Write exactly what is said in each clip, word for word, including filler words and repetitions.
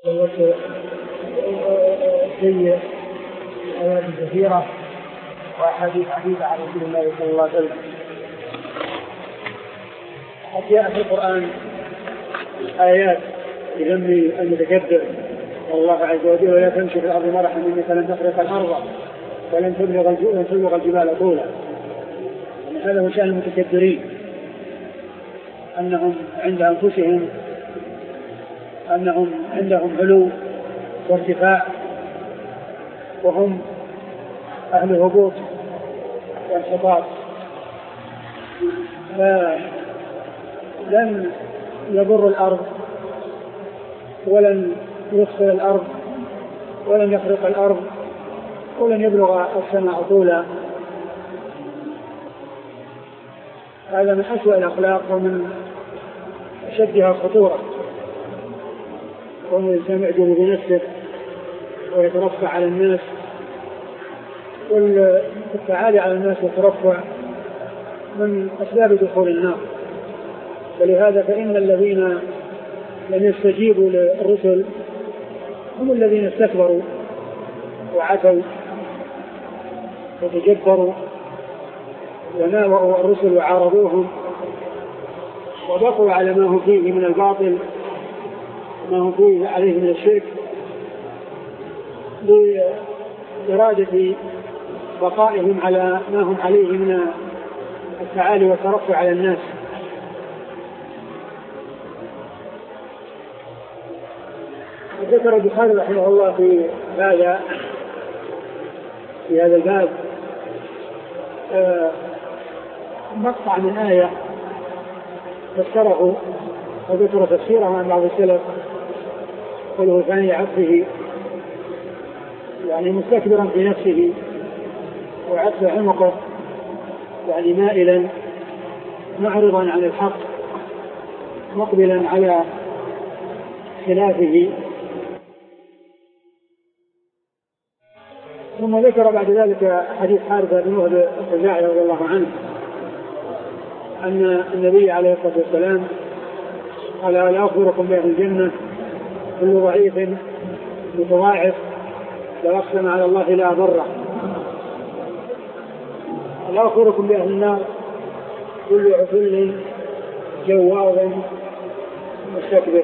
في آيات كثيرة وأحاديث عديدة عن رسول الله صلى الله عليه وسلم. قد جاء في القرآن آيات لذم المتكبر والله عز وجل ولا تمشي في الأرض مرحا إنك لن تخرق الأرض ولن تبلغ الجبال طولا. هذا هو شأن المتكبرين، أنهم عند أنفسهم أنهم عندهم علو وارتفاع وهم أهل هبوط وانحطاط، فلن يضر الأرض ولن يسقط الأرض ولن يخرق الأرض ولن يبلغ السماء طولا. هذا من أسوأ الأخلاق ومن أشدها خطورة، ومن الإنسان يعجب بنفسه ويترفع على الناس، والتعالي على الناس والترفع من أسباب دخول النار. ولهذا فإن الذين لم يستجيبوا للرسل هم الذين استكبروا وعتوا وتجبروا وناوأوا الرسل وعارضوهم وبقوا على ما هم فيه من الباطل ما هم فيه عليه من الشرك بإرادة بقائهم على ما هم عليه من التعالي والترفع على الناس. ذكر البخاري رحمه الله في هذا في هذا الباب مقطع من آية فسره وذكر تفسيره عن بعض السلف قوله ثاني عبده، يعني مستكبرا في نفسه وعبد عنقه، يعني مائلا معرضا عن الحق مقبلا على خلافه. ثم ذكر بعد ذلك حديث حارثة بن وهب الخزاعي رضي الله عنه أن النبي عليه الصلاة والسلام قال لا أخبركم بأهل الجنة كل ضعيف متواعظ لو أقسم على الله لا أبره، لا أخبركم بأهل النار كل عتل جواظ مستكبر.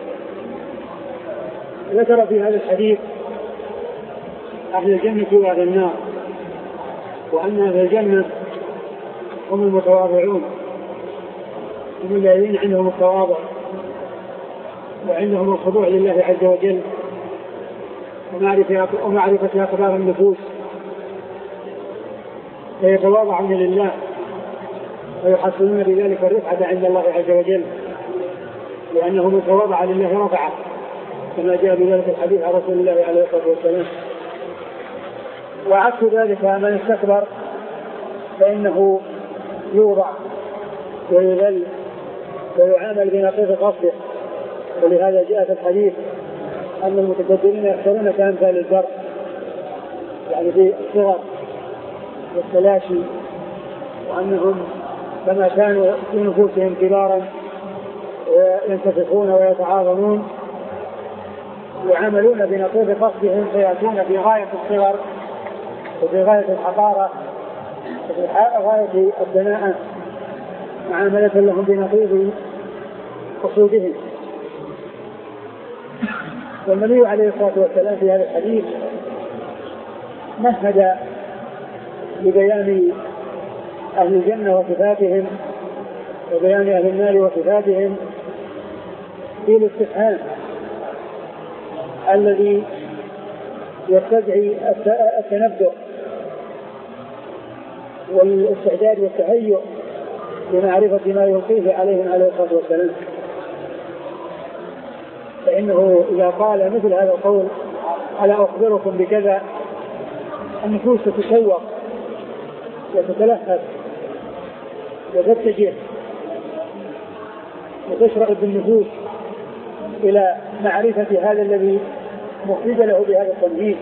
ذكر في هذا الحديث أهل الجنة وأهل النار، وأن أهل الجنة هم المتواضعون، هم الذين عندهم التواضع وعندهم الخضوع لله عز وجل ومعرفة أخبار النفوس، فيتواضعون لله ويحصلون بذلك الرفعة عند الله عز وجل، لأنه من تواضع لله رفعه كما جاء بذلك الحديث عن رسول الله عليه الصلاة والسلام. وعكس ذلك من استكبر فإنه يوضع ويذل ويعامل بنقيض قصده. ولهذا جاء في الحديث أن المتكبرين يحصلون كأمثال البر، يعني في الصغر والتلاشي، وأنهم كما كانوا في نفوسهم كبارا وينتفخون ويتعاظمون يعاملون بنقيض قصدهم فيأتون في غاية الصغر وفي غاية الحقارة وفي غاية الدناءة معاملة لهم بنقيض قصودهم. والنبي عليه الصلاة والسلام في هذا الحديث مهد لبيان أهل الجنة وصفاتهم وبيان أهل النار وصفاتهم في الاستفهام الذي يستدعي التنبؤ والاستعداد والتهيؤ لمعرفة ما يلقيه عليهم عليه الصلاة والسلام. فإنه إذا قال مثل هذا القول ألا أخبركم بكذا، النفوس تتشوق وتتلهف وتتجه وتشرع بالنفوس إلى معرفة هذا الذي مفيد له بهذا التمهيد،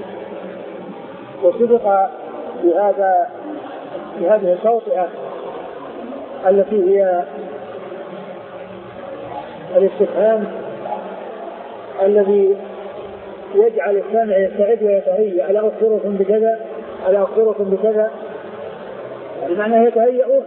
وسبق بهذا بهذه التوطئة التي هي الاستفهام الذي يجعل السامع يستعد ويتهيأ، ألا أخبركم بكذا ألا أخبركم بكذا، بمعنى يتهيأ.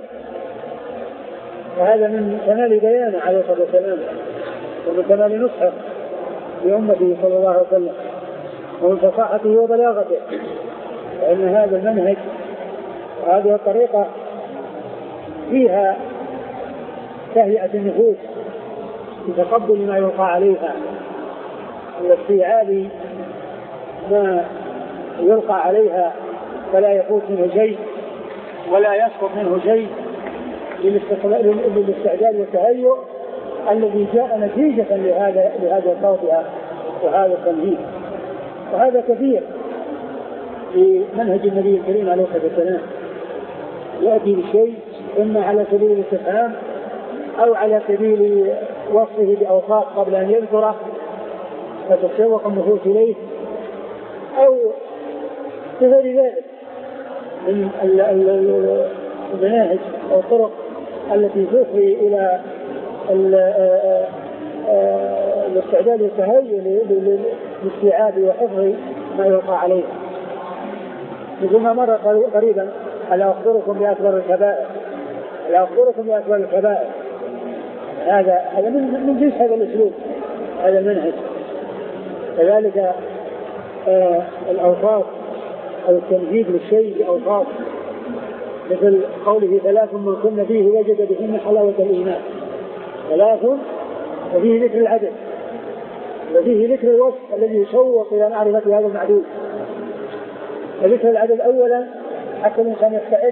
وهذا من كمال بيانه عليه الصلاة والسلام ومن كمال نصحه لأمته صلى الله عليه وسلم ومن فصاحته وبلاغته، لأن هذا المنهج وهذه الطريقة فيها تهيئة النفوس بتقبل ما يلقى عليها واستيعاب ما يلقى عليها، فلا يفوت منه شيء ولا يسقط منه شيء، للاستعداد والتهيؤ الذي جاء نتيجة لهذا لهذا صوتها وهذا التنهيد. وهذا كثير في منهج النبي الكريم عليه الصلاة والسلام، يأتي بالشيء إما على سبيل الاستفهام أو على سبيل وصفه بأوصاف قبل أن يذكره فتتشوق النفوس إليه، أو بغير ذلك من المناهج أو الطرق التي تفضي إلى الاستعداد والتهيؤ للاستيعاب وحفظ ما يلقى عليه. مثل ما مر قريبا ألا أخبركم بأكبر الكبائر ألا أخبركم بأكبر الكبائر هذا هذا من من جنس هذا الأسلوب، هذا المنهج. كذلك آه الأوصاف أو التمجيد للشيء بأوصاف، مثل قوله ثلاث من كن فيه وجد بهن حلاوة الإيمان. ثلاث وفيه ذكر العدد وفيه ذكر الوصف الذي يشوق إلى معرفة هذا المعدود. فذكر العدد أولا حتى الإنسان يستعد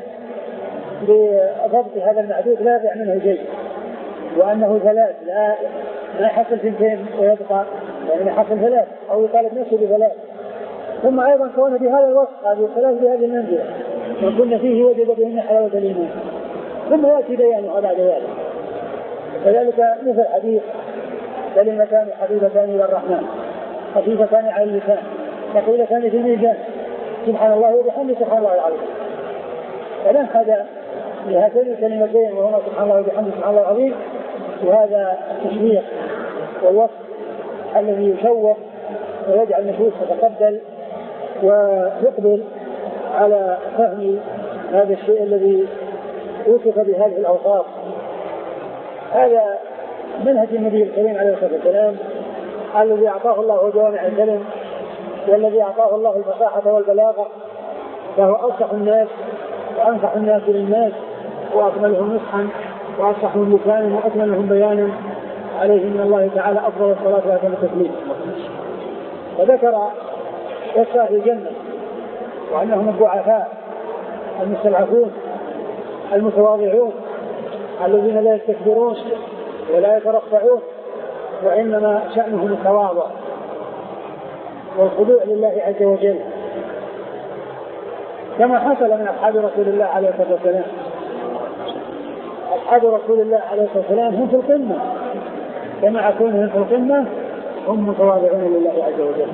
لضبط هذا المعدود لا يضيع منه شيء، وأنه ثلاث لا ما يحصل ثنتين ويبقى يعني يحصل ثلاث أو يطالب نفسه بثلاث. ثم أيضا كون بهذا الوصف هذه الثلاث بهذه المنزلة من كنا فيه وجد بهن حلاوة الإيمان، ثم يأتي بيانها بعد ذلك. كذلك مثل حديث كلمتان حبيبتان إلى الرحمن خفيفتان على اللسان ثقيلتان في الميزان سبحان الله وبحمده سبحان الله العظيم. فلن هذا لهاتين الكلمتين وهما سبحان الله وبحمده سبحان الله العظيم، وهذا التشويق والوصف الذي يشوق ويجعل النفوس تتقبل وتقبل على فهم هذا الشيء الذي وصف بهذه الأوصاف. هذا منهج النبي الكريم عليه الصلاة والسلام الذي أعطاه الله جوامع الكلم والذي أعطاه الله الفصاحة والبلاغة، فهو أصح الناس وأنصح الناس للناس وأكملهم نصحا وأصحهم لسانا وأكملهم بيانا، عليه من الله تعالى أفضل الصلاة وأتم التسليم. وذكر قصة الجنة وأنهم الضعفاء المستضعفون المتواضعون الذين لا يستكبرون ولا يترفعون، وإنما شأنهم التواضع والخضوع لله عز وجل، كما حصل من أصحاب رسول الله عليه الصلاة والسلام. أصحاب رسول الله عليه الصلاة والسلام هم في القمة، كما كونهم في القمة هم متواضعون لله عز وجل.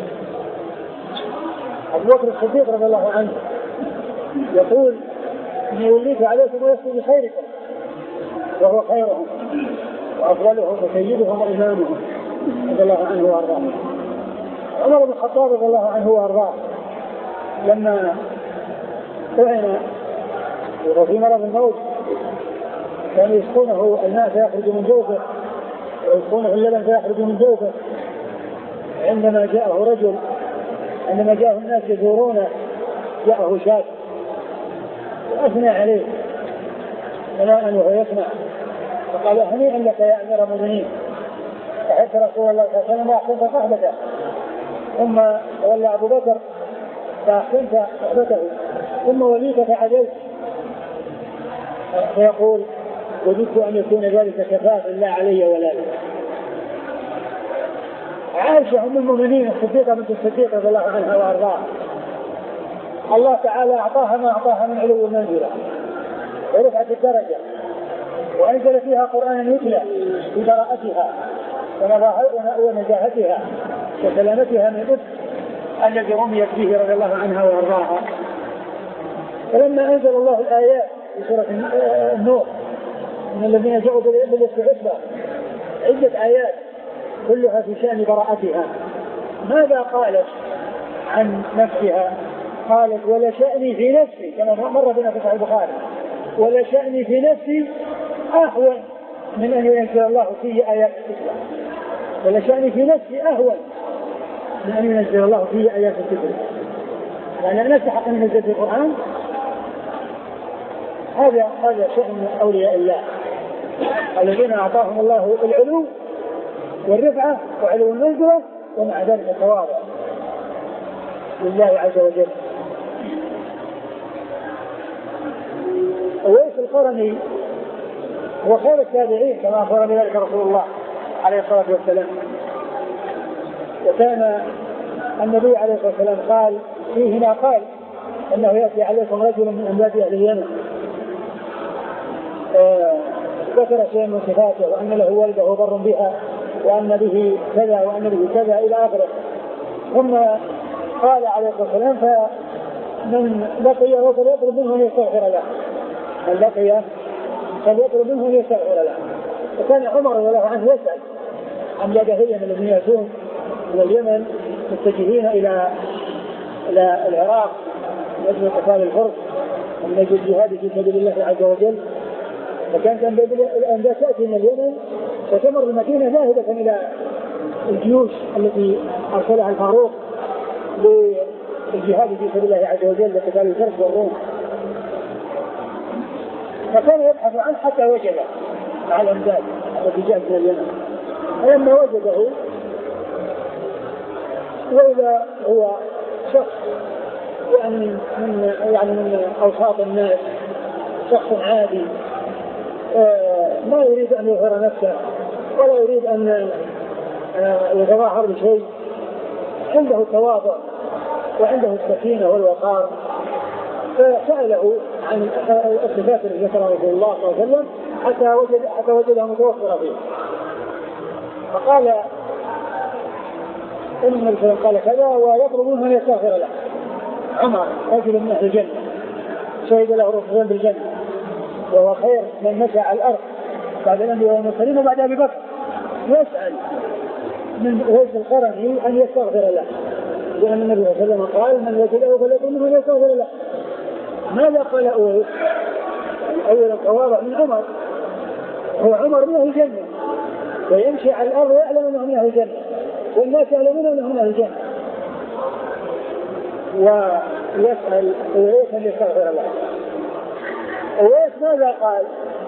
أبو بكر الصديق رضي الله عنه يقول إن يوليك عليكم ويسلم بخيركم، وهو خيرهم وأفضلهم وسيدهم وإمامهم رضي الله عنه وأرضاه. عمر بن الخطاب رضي الله عنه وأرضاه لما طعن وهو في مرض الموت كان يسقونه الماء فيخرج من جوفه ويسقونه اللبن فيخرج من جوفه، عندما جاءه رجل عندما جاءه الناس يزورونه جاءه شاب وأثنى عليه ثناء وهو يسمع، فقال هنيئا لك يا أمير المؤمنين، فحتى رسول الله صلى الله عليه وسلم وأحسنت صحبته، ثم تولى أبو بكر فأحسنت صحبته، ثم وليك فعدلت، فيقول وجدت أن يكون ذلك كفاف لا علي ولا لي. عائشة أم المؤمنين الصديقة بنت الصديق رضي الله عنها وأرضاها، الله تعالى أعطاها ما أعطاها من علو المنزلة ورفعت الدرجة، وأنزل فيها قرآنا يتلى ببراءتها ونزاهتها وسلامتها من الإثم الذي رميت به رضي الله عنها وأرضاها. فلما أنزل الله الآيات في سورة النور من الذين جاءوا بالإفك عصبة عدة آيات كلها في شأن براءتها ماذا قالت عن نفسها؟ قالت ولشأني في نفسي كما مر بنا في صحيح البخاري، ولشأني في نفسي أهون من أن ينزل الله فيه آيات الكتب، ولشأني في نفسي أهون من أن ينزل الله فيه آيات الكتب. يعني أنا أستحق أن ينزل في القرآن. هذا هذا شأن أولياء الله الذين أعطاهم الله العلو والرفعة وعلو المنزلة ومع ذلك التواضع لله عز وجل. أويس القرني هو خير التابعين كما أخبر بذلك رسول الله عليه الصلاة والسلام. وكان النبي عليه الصلاة والسلام قال فيه هنا قال أنه يأتي عليكم رجل من أنبات أهل اليمن ذكر شيئا من صفاته وأن له ولده بر بها وأن به كذا وأن به كذا إلى آخره. ثم قال عليه الصلاة والسلام فمن لقيه فليطلب منه أن يستغفر له، من لقيه فليطلب منه أن يستغفر له. وكان عمر رضي الله عنه يسأل عن اليدهيين الذين يأتون من اليمن متجهين إلى إلى العراق من أجل قتال الفرس ومن أجل الجهاد في سبيل الله عز وجل. فكانت الأنبياء تأتي من اليمن وتمر المدينة ذاهبة إلى الجيوش التي أرسلها الفاروق للجهاد في سبيل الله عز وجل لقتال الفرس والروم. فكان يبحث عنه حتى وجده مع الأنبياء التي جاءت من اليمن. فلما وجده وإذا هو شخص يعني من يعني من أوساط الناس، شخص عادي ما يريد أن يظهر نفسه ولا يريد أن يتظاهر بشيء، عنده التواضع وعنده السكينة والوقار. فسأله عن الصفات التي ذكرها رسول الله صلى الله عليه وسلم حتى وجد حتى وجدها متوفرة فيه. فقال إن النبي صلى الله عليه وسلم قال كذا ويطلب منه أن يستغفر له. عمر رجل من أهل الجنة شهد له رسول بالجنة وهو خير من مشى على الأرض بعد الأنبياء والمرسلين وبعد أبي بكر، يسأل من أويس القرني أن يستغفر له، لأن النبي صلى الله عليه وسلم قال من وجده فليطلب منه أن يستغفر له. ماذا قال أويس؟ أول التواضع من عمر، هو عمر من أهل الجنة ويمشي على الأرض ويعلم أنه من أهل الجنة والناس يعلمون أنه من أهل الجنة، ويسأل أويس أن يستغفر له. أويس ماذا قال؟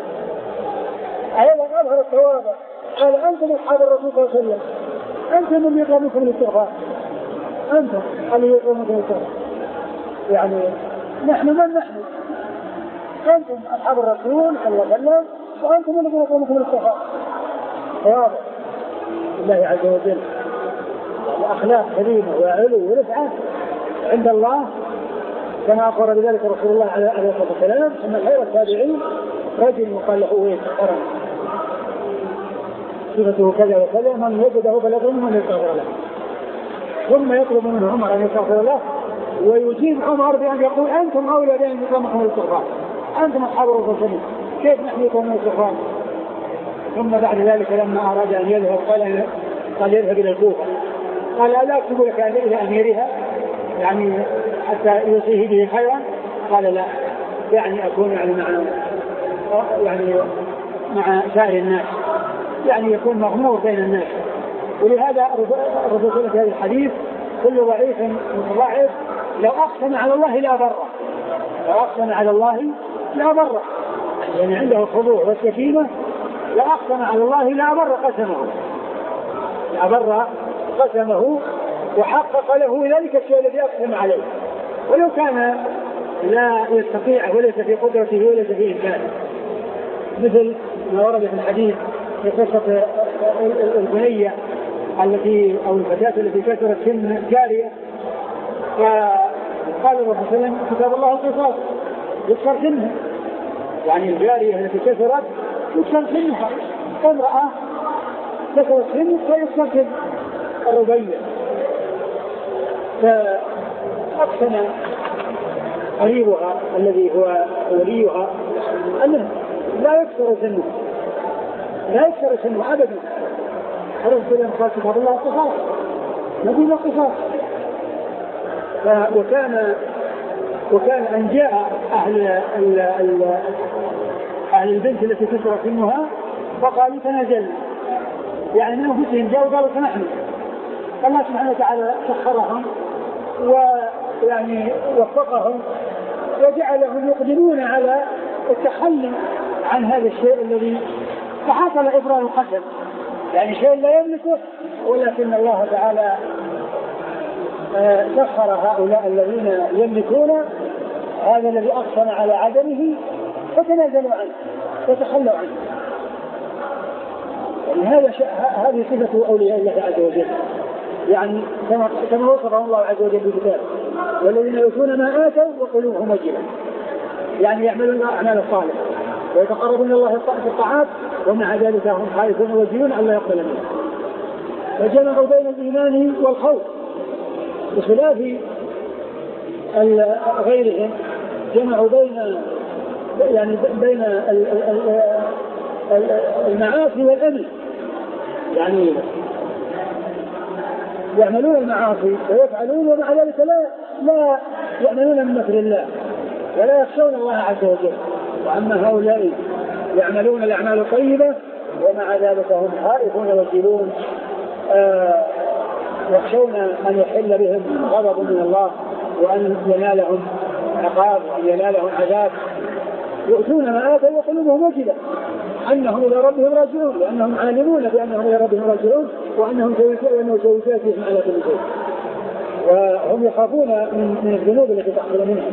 أيضا أظهر التواضع، قال أنتم أصحاب الرسول صلى الله عليه وسلم، أنتم من يطلب منكم الاستغفار، أنتم اللي يطلب منكم الاستغفار، يعني نحن من نحن؟ أنتم أصحاب الرسول صلى الله عليه وسلم وأنتم اللي يطلب منكم الاستغفار. تواضع لله عز وجل، الأخلاق كريمة وعلو ورفعة عند الله كما أخبر بذلك رسول الله عليه الصلاة والسلام أن خير التابعين رجل يقال له أويس القرني صفته كذا وكذا من وجده فليطلب منه أن يستغفر له. ثم يطلب منه عمر أن يستغفر له ويجيب عمر بأن يقول أنتم أولى بأن يطلب منكم الاستغفار، أنتم أصحاب الرسول صلى الله عليه وسلم، كيف نحن يطلب منه الاستغفار؟ ثم بعد ذلك لما أراد أن يذهب قال قال يذهب إلى الكوفة، قال ألا أكتب لك إلى أميرها يعني حتى يوصيه به خيرا؟ قال لا، يعني أكون يعني مع يعني مع سائر الناس، يعني يكون مغمور بين الناس. ولهذا الرسول في هذا الحديث كل ضعيف متضاعف لو أقسم على الله لا بره، لو أقسم على الله لا بره، يعني عنده الخضوع والسكينة، لو أقسم على الله لا بر قسمه، لا بر قسمه وحقق له ذلك الشيء الذي أقسم عليه، ولو كان لا يستطيع وليس في قدرته وليس في إمكانه، مثل ما ورد في الحديث في قصة البنية التي أو الفتاة التي كسرت سن جارية، فقال الرسول صلى الله عليه وسلم كتاب الله القصاص يكسر سنها، يعني الجارية التي كسرت يكسر سنها، امرأة كسرت سن فيكسر سن الربيع. فأقسم قريبها الذي هو وليها أنه لا يكسر سنه، لا يكسر سنه أبدا. الرسول قال كتاب الله القصاص، نبي قصاص. وكان وكان أن جاء أهل ال ال أهل البنت التي كسرت أمها فقالوا تنازلنا، يعني من أنفسهم جاءوا قالوا سنحن. الله سبحانه وتعالى سخرهم ويعني وفقهم وجعلهم يقدمون على التخلي عن هذا الشيء الذي فحصل إبرار القتل، يعني شيء لا يملكه، ولكن الله تعالى سخر هؤلاء الذين يملكون هذا الذي أقسم على عدمه فتنازلوا عنه وتخلوا عنه. يعني هذا هذه صفة أولياء الله عز وجل، يعني كما كما وصفه الله عز وجل بالكتاب: والذين يؤتون ما آتوا وقلوبهم وجلة، يعني يعملون الأعمال الصالحة ويتقربون الله بالطاعات ومع ذلك هم خائفون وجلون ألا يقبل منهم. فجمعوا بين الإيمان والخوف بخلاف غيرهم، جمعوا بين يعني بين المعاصي والأمن، يعني يعملون المعاصي ويفعلون ومع ذلك لا لا يأمنون من مكر الله ولا يخشون الله عز وجل. وأما هؤلاء يعملون الأعمال الطيبة ومع ذلك هم خائفون وجلون، آه يخشون أن يحل بهم غضب من الله وأن ينالهم عقاب وأن ينالهم عذاب. يؤتون ما آتوا وقلوبهم وجلة أنهم إلى ربهم راجعون، لأنهم عالمون بأنهم إلى ربهم راجعون وأنهم سيؤتيهم على كل شيء، وهم يخافون من, من الذنوب التي تحصل منهم.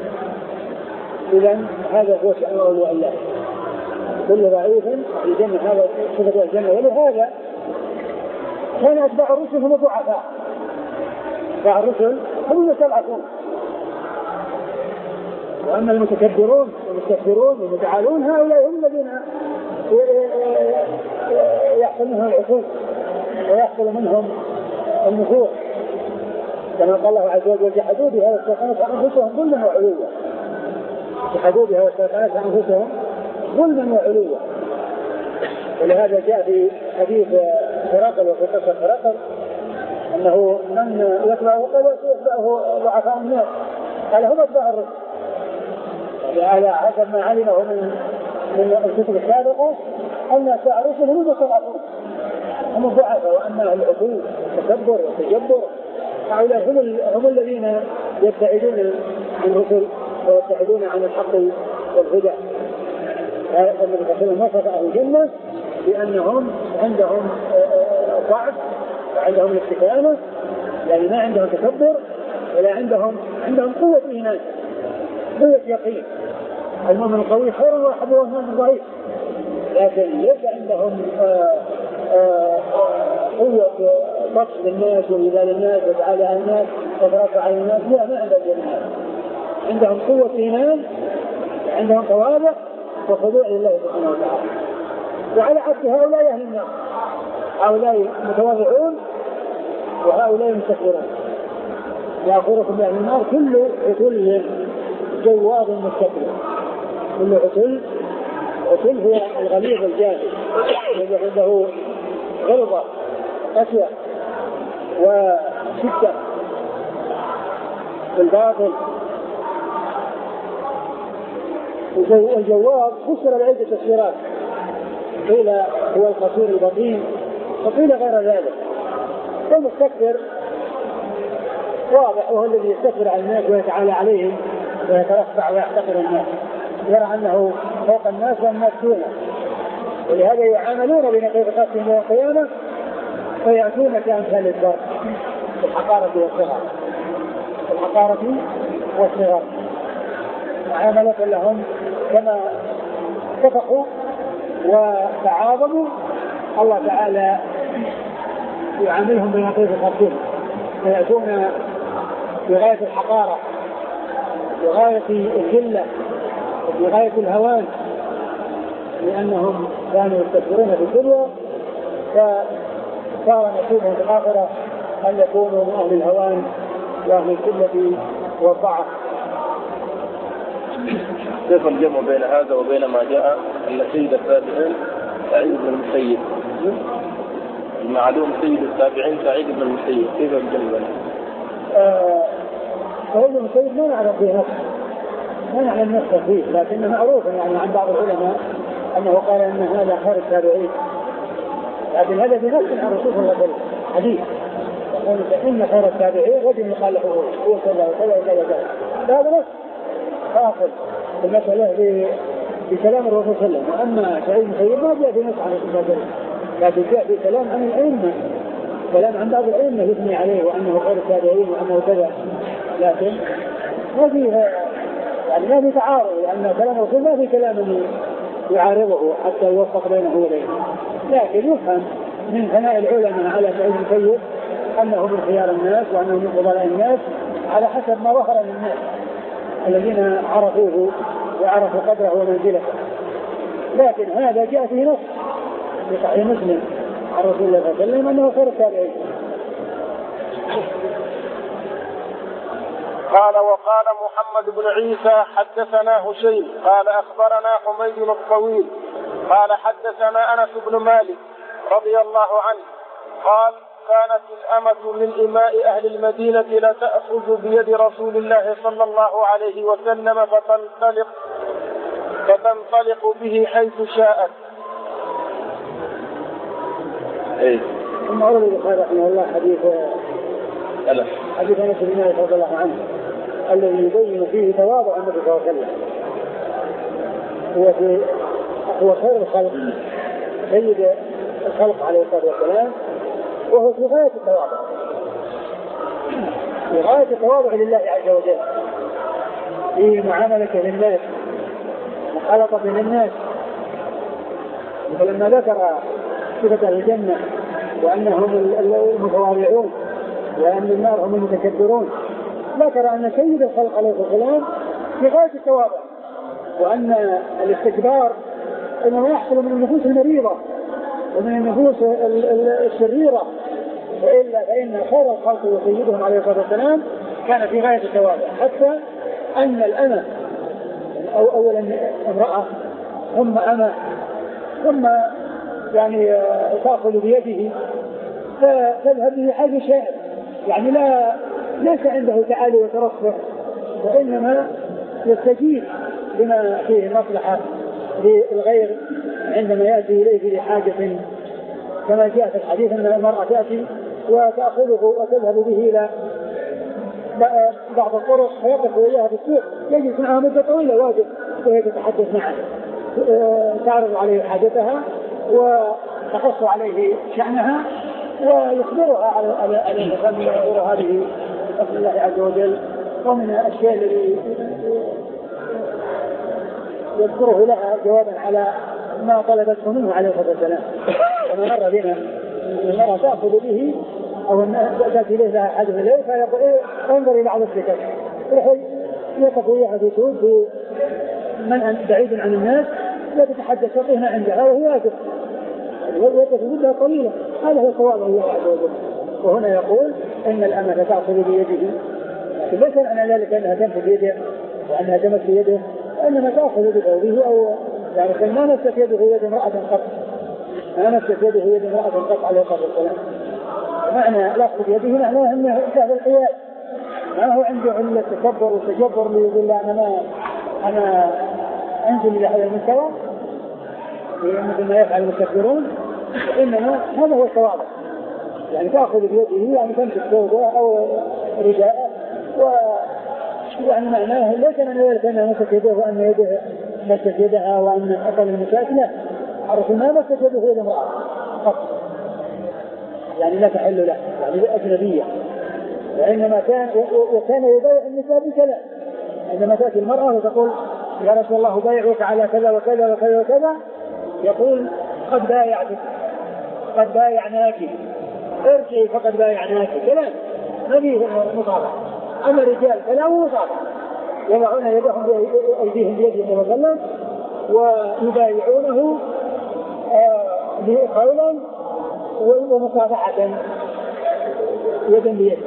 إذن هذا هو شأن أولياء الله، كل ضعيف في الجنة، هذا صفة الجنة. ولهذا كان أتباع الرسل هم ضعفاء، أتباع الرسل هم يستضعفون، وأما المتكبرون والمستكبرون والمتعالون هؤلاء هم الذين يحصل منهم العصور ويحصل منهم النفور، كما قال الله عز وجل: جحدوا بها واستيقنت أنفسهم ظلما وعلوا. جحدوا بها واستيقنت أنفسهم ظلما وعلوا. ولهذا جاء في حديث هرقل وفي قصة هرقل أنه من يتبعه يتبعه ضعفاء الناس، قال هم أتباع الرسل، على حسب ما علمه من من الكتب السابقة أن أتباع الرسل هم المستضعفون، هم الضعفاء. وأما العتو والتكبر والتجبر هؤلاء هم هم الذين يبتعدون عن الرسل ويبتعدون عن الحق والهدى. النبي صلى الله عليه وسلم وصف أهل الجنة بأنهم عندهم ضعف وعندهم الاستقامة، يعني ما عندهم تكبر ولا عندهم عندهم قوة إيمان، قوة يقين. المؤمن القوي خير وأحب المؤمن الضعيف، لكن ليس عندهم آآ آآ قوة بطش للناس وإذلال الناس وإبعاد عن الناس وترفع عن الناس، لا، ما عندهم الناس. عندهم قوة إيمان، عندهم تواضع وخضوع لله سبحانه وتعالى. وعلى عكس هؤلاء أهل النار، هؤلاء متواضعون وهؤلاء مستكبرون. وأخبركم بأهل النار: كل عتل جواد مستكبر. كل عتل، عتل هو الغليظ الجاهل الذي عنده غلظة قسوة وشدة في الباطل. الجواد فسر بعدة تفسيرات، قيل هو القصير البطين وقيل غير ذلك. والمستكبر واضح، وهو الذي يستكبر على الناس ويتعالى عليهم ويترفع ويحتقر الناس، يرى أنه فوق الناس والناس دونه. ولهذا يعاملون بنقيضتهم يوم القيامة فيأتون كأمثال البر في الحقارة والصغر، في الحقارة والصغر، معاملة لهم كما اتفقوا وتعاظموا. الله تعالى يعاملهم بنقيض خطهم، فيأتون بغاية الحقارة بغاية الذلة بغاية الهوان، لأنهم كانوا يستكبرون في الدنيا، فصار نصيبهم في الآخرة أن يكونوا من أهل الهوان وأهل الذلة والضعف. كيف الجمع بين هذا وبين ما جاء أن سيد التابعين سعيد بن المسيب؟ معلوم سيد التابعين سعيد بن المسيب كيف الجنة؟ سعيد بن المسيب ما نعلم فيه نفس ما نعلم نفسه فيه، لكنه معروف يعني عن بعض العلماء أنه قال أن هذا خير التابعين، لكن هذا بنفس عن رسول الله صلى الله عليه وسلم حديث يقول إن خير التابعين رجل يقال له هو كذا وكذا وكذا وكذا، هذا نفس فاصل المسألة بكلام الرسول صلى الله عليه وسلم. أما سعيد بن المسيب ما جاء بنفس عن رسول الله صلى الله عليه وسلم، لكن جاء بكلام عن الأئمة، كلام عن بعض الأئمة يثني عليه وأنه خير التابعين وأنه كذا، لكن ما فيه يعني ما في تعارض، لأن كلام الرسول ما في كلام يعارضه حتى يوفق بينه وبينه، لكن يفهم من ثناء العلماء على سعيد بن المسيب أنه من خيار الناس وأنه من فضلاء الناس على حسب ما ظهر للناس الذين عرفوه وعرفوا قدره ومنزلته. لكن هذا جاء في نص في صحيح مسلم عن رسول الله صلى الله عليه وسلم أنه خير التابعين. قال وقال محمد بن عيسى حدثنا هشيم قال أخبرنا حميد الطويل قال حدثنا أنس بن مالك رضي الله عنه قال كانت الأمة من إماء أهل المدينة لا تأخذ بيد رسول الله صلى الله عليه وسلم فتنطلق فتنطلق به حيث شاءت. إيه. ثم أورد البخاري رحمه الله حديث أنس حديث أنس بن مالك رضي الله عنه الذي يبين فيه تواضع النبي صلى الله عليه وسلم، هو في هو خير الخلق سيد الخلق عليه الصلاة والسلام، وهو في غاية التواضع في غاية التواضع لله عز وجل في معاملته للناس مخالطة للناس. فلما ذكر صفة الجنة وأنهم المتواضعون وأن النار هم المتكبرون، ذكر أن سيد الخلق عليه الصلاة والسلام في غاية التواضع، وأن الاستكبار إنما يحصل من النفوس المريضة ومن النفوس الشريرة، وإلا فإن خير الخلق وسيدهم عليه الصلاة والسلام كان في غاية التواضع، حتى أن الأمة أو أولا امرأة ثم أمة ثم يعني تأخذ بيده فتذهب به حيث شاء، يعني لا ليس عنده تعالي وترفع، وإنما يستجيب بما فيه مصلحة للغير عندما يأتي إليه لحاجة، كما جاء في الحديث أن المرأة تأتي وتأخذه وتذهب به إلى بعض الطرق فيقف إياها في السوق يجلس معها مدة طويلة واجب وهي تتحدث معه، تعرض عليه حاجتها وتقص عليه شأنها ويخبرها على على على هذه أصل الله عز وجل، ومن الأشياء التي يذكره لها جوابا على ما طلبته منه عليه الصلاة والسلام. وما مر بنا المرأة تأخذ به أو تأتي إليه لها حاجة إليه فيقول إيه انظر إلى بعض السكر يقف إياها في سوق من بعيد عن الناس وتتحدث فقهنا عندها وهو يقف ويقف مدة طويلة. هذا هو صواب الله عز وجل. وهنا يقول إن الأمة تأخذ بيده، لكن ليس معنى ذلك أنها تنفذ بيده وأنها تمس بيده، وإنما تأخذ بثوبه أو يعني ما نفست يده يد امرأة قط ما نفست يده يد امرأة قط عليه الصلاة والسلام. معنى الأخذ بيده معناه أنه سهل القياس، ما هو عنده علة تكبر وتجبر ليقول لا أنا أنا أنزل إلى هذا المستوى مثل ما يفعل المستكبرون، إنما هذا هو التواضع، يعني تأخذ بيده يعني تمسك ثوبه أو رداءه، ويعني معناه ليس من ذلك أنه مسك يده وأن يده مسك يدها وأن أقل المساك، لا، عرف ما مسك يده يد امرأة فقط، يعني لا تحل له، يعني أجنبية. وإنما كان وكان يبايع النساء بكلام، عندما تأتي المرأة وتقول يا رسول الله بايعك على كذا وكذا وكذا وكذا، يقول قد بايعتك قد بايعناك ارجعي فقد بايعناك، كلام ما فيه مصابة. أما الرجال كلام مصابة، يضعون يدهم بأيديهم بيد النبي صلى الله عليه وسلم ويبايعونه قولا ومصافحة يدا بيد.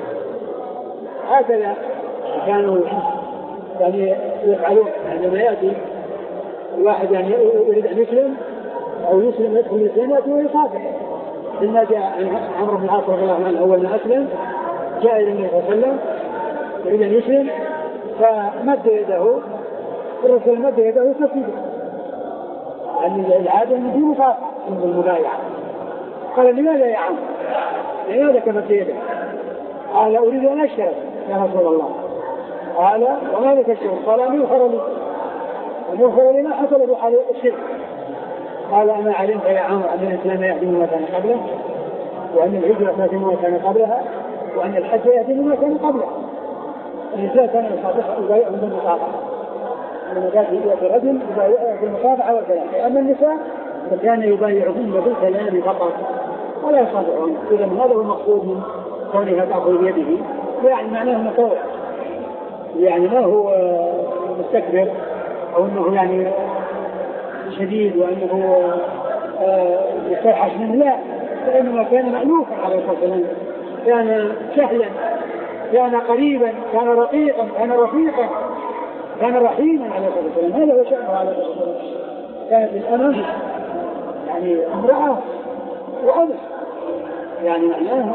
هكذا كانوا يعني يفعلون عندما يأتي الواحد يعني يريد أن يسلم أو يسلم يدخل الإسلام يأتي ويصافح لما جاء عن عمرو بن العاص رضي الله عنه أول ما أسلم جاء إلى النبي صلى الله عليه وسلم يريد أن يسلم فمد يده الرسول مد يده فسجد أن العادة أنه في مصافحة عند المبايعة. قال لماذا يا عم؟ لماذا كمد يده؟ قال أريد أن أشترك يا رسول الله. قال وماذا تشترك؟ قال أن يغفر لي أن يغفر لي ما حصل بحال الشرك. قال أما علمت يا عمرو أن الإسلام يهدم ما كان قبله وأن الهجرة تهدم ما كان قبلها وأن الحج يهدم ما كان قبله. الإنسان كان يبايع من المصافحة لما كان في الرجل يبايع في المصافحة والكلام. أما النساء فكان يبايعهن بالكلام فقط ولا يصافحون. إذا هذا هو المقصود من كونها تأخذ بيده يعني معناه مطوع يعني ما هو مستكبر أو أنه يعني شديد وأنه يستوحش منه لا لأنه كان مألوفا على الصلاة والسلام كان سهلا كان قريبا كان رقيقا كان رفيقا كان رحيما على الصلاة والسلام. هذا هو شأنه على الصلاة والسلام. كانت الأمة يعني امرأة وأمة يعني معناه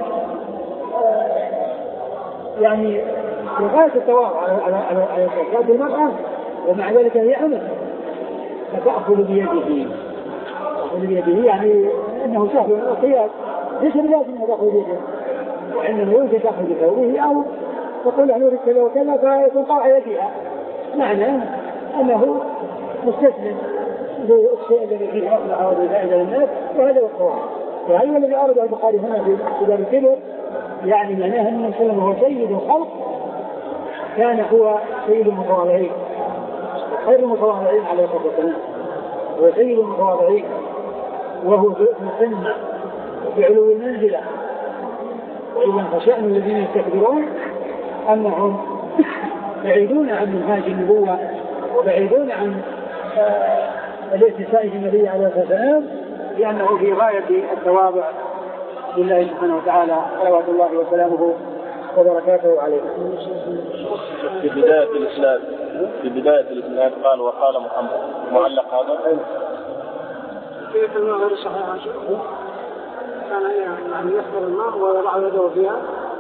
يعني لغاية التواضع على على على الصلاة المرأة ومع ذلك هي أمة فتأخذ بيده تأخذ بيده يعني إنه سهل القياس ليس بلازم أن تأخذ بيده وإنما يمكن تأخذ بثوبه أو تقول له نريد كذا وكذا فيكون قاع يدها معناه أنه مستسلم للشيء الذي فيه مصلحة وفائدة للناس وهذا هو الصواب. وهذا الذي أرد البخاري هنا في باب الكبر يعني معناه أن الرسول هو سيد الخلق كان هو سيد المتواضعين خير المتواضعين عليه الصلاة والسلام هو سيد المتواضعين وهو في السن بعلو المنزلة. وإذا فشأن الذين يستكبرون أنهم بعيدون عن منهاج النبوة وبعيدون عن الاتساء بالنبي عليه الصلاة والسلام لأنه في غاية التواضع لله سبحانه وتعالى صلوات الله وسلامه وبركاته عليه. في بداية الإسلام في بداية الإسلام قال وقال محمد معلق هذا كيف الماء غير صحيح كان يعني يخبر الماء ويضع يده فيها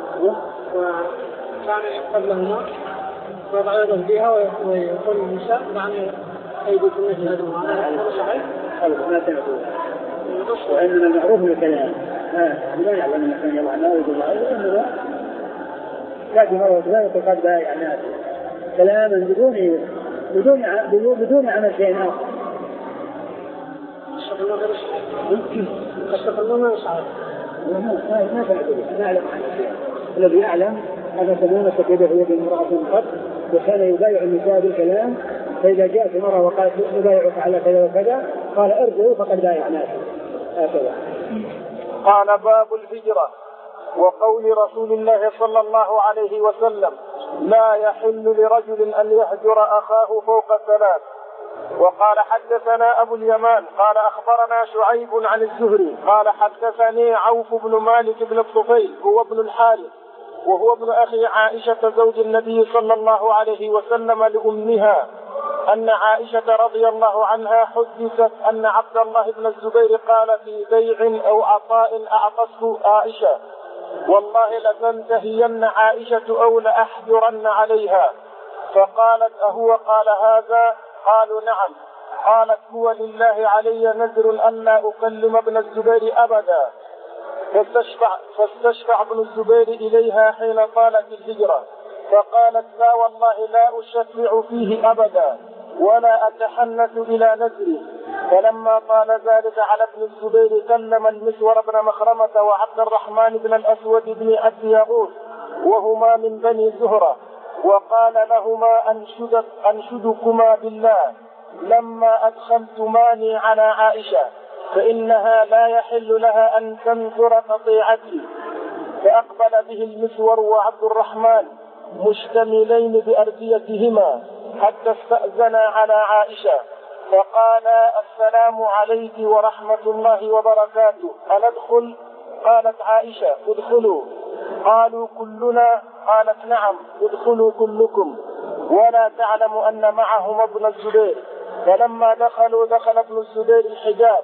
وكان يقبل له الماء ويضع يده فيها ويقول للنساء يعني أيديكم مثل هذا الماء صحيح؟ ما تعرفون وإنما المعروف بالكلام لا يعلم أن كان يضع الماء ويقول الله إنما لكن مرة ثلاثة قد بايع الناس كلاما بدون بدون بدون عمل شيء آخر. استغفر الله ما يصعب ما ما تعرفه ما أعلم عنه. الذي يعلم أن تماما تكيده في يد امرأة قط وكان يبايع النساء بالكلام فإذا جاءت مرة وقالت يبايعك على كذا وكذا قال ارجعوا فقد بايع الناس هكذا. قال باب الهجرة وقول رسول الله صلى الله عليه وسلم لا يحل لرجل أن يهجر أخاه فوق ثلاث. وقال حدثنا أبو اليمان قال أخبرنا شعيب عن الزهري قال حدثني عوف بن مالك بن الطفيل هو ابن الحارث وهو ابن أخي عائشة زوج النبي صلى الله عليه وسلم لأمها أن عائشة رضي الله عنها حدثت أن عبد الله بن الزبير قال في بيع أو عطاء أعطته عائشة والله لتنتهين عائشة أو لأحجرن عليها. فقالت أهو قال هذا؟ قالوا نعم. قالت هو لله علي نذر أن لا أكلم ابن الزبير أبدا. فاستشفع, فاستشفع ابن الزبير إليها حين قالت الهجرة فقالت لا والله لا أشفع فيه أبدا ولا أتحنث إلى نذري. فلما قال ذلك على ابن الزبير كلم المسور بن مخرمة وعبد الرحمن بن الأسود بن عبد يغوث وهما من بني زهرة وقال لهما أنشدك أنشدكما بالله لما أدخلتماني على عائشة فإنها لا يحل لها أن تنظر قطيعتي. فأقبل به المسور وعبد الرحمن مشتملين بأرديتهما حتى استأذنا على عائشة فقال السلام عليك ورحمة الله وبركاته أندخل؟ قالت عائشة ادخلوا. قالوا كلنا؟ قالت نعم ادخلوا كلكم ولا تعلم أن معهم ابن الزبير. فلما دخلوا دخل ابن الزبير الحجاب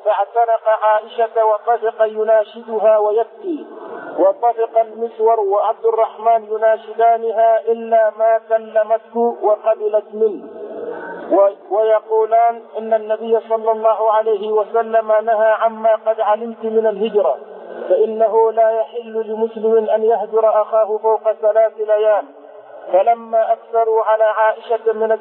فاعتنق عائشة وطفق يناشدها ويبكي، وطفق المسور وعبد الرحمن يناشدانها إلا ما كلمته وقبلت منه، ويقولان إن النبي صلى الله عليه وسلم نهى عما قد علمت من الهجرة، فإنه لا يحل لمسلم أن يهجر أخاه فوق ثلاث ليال. فلما أكثروا على عائشة من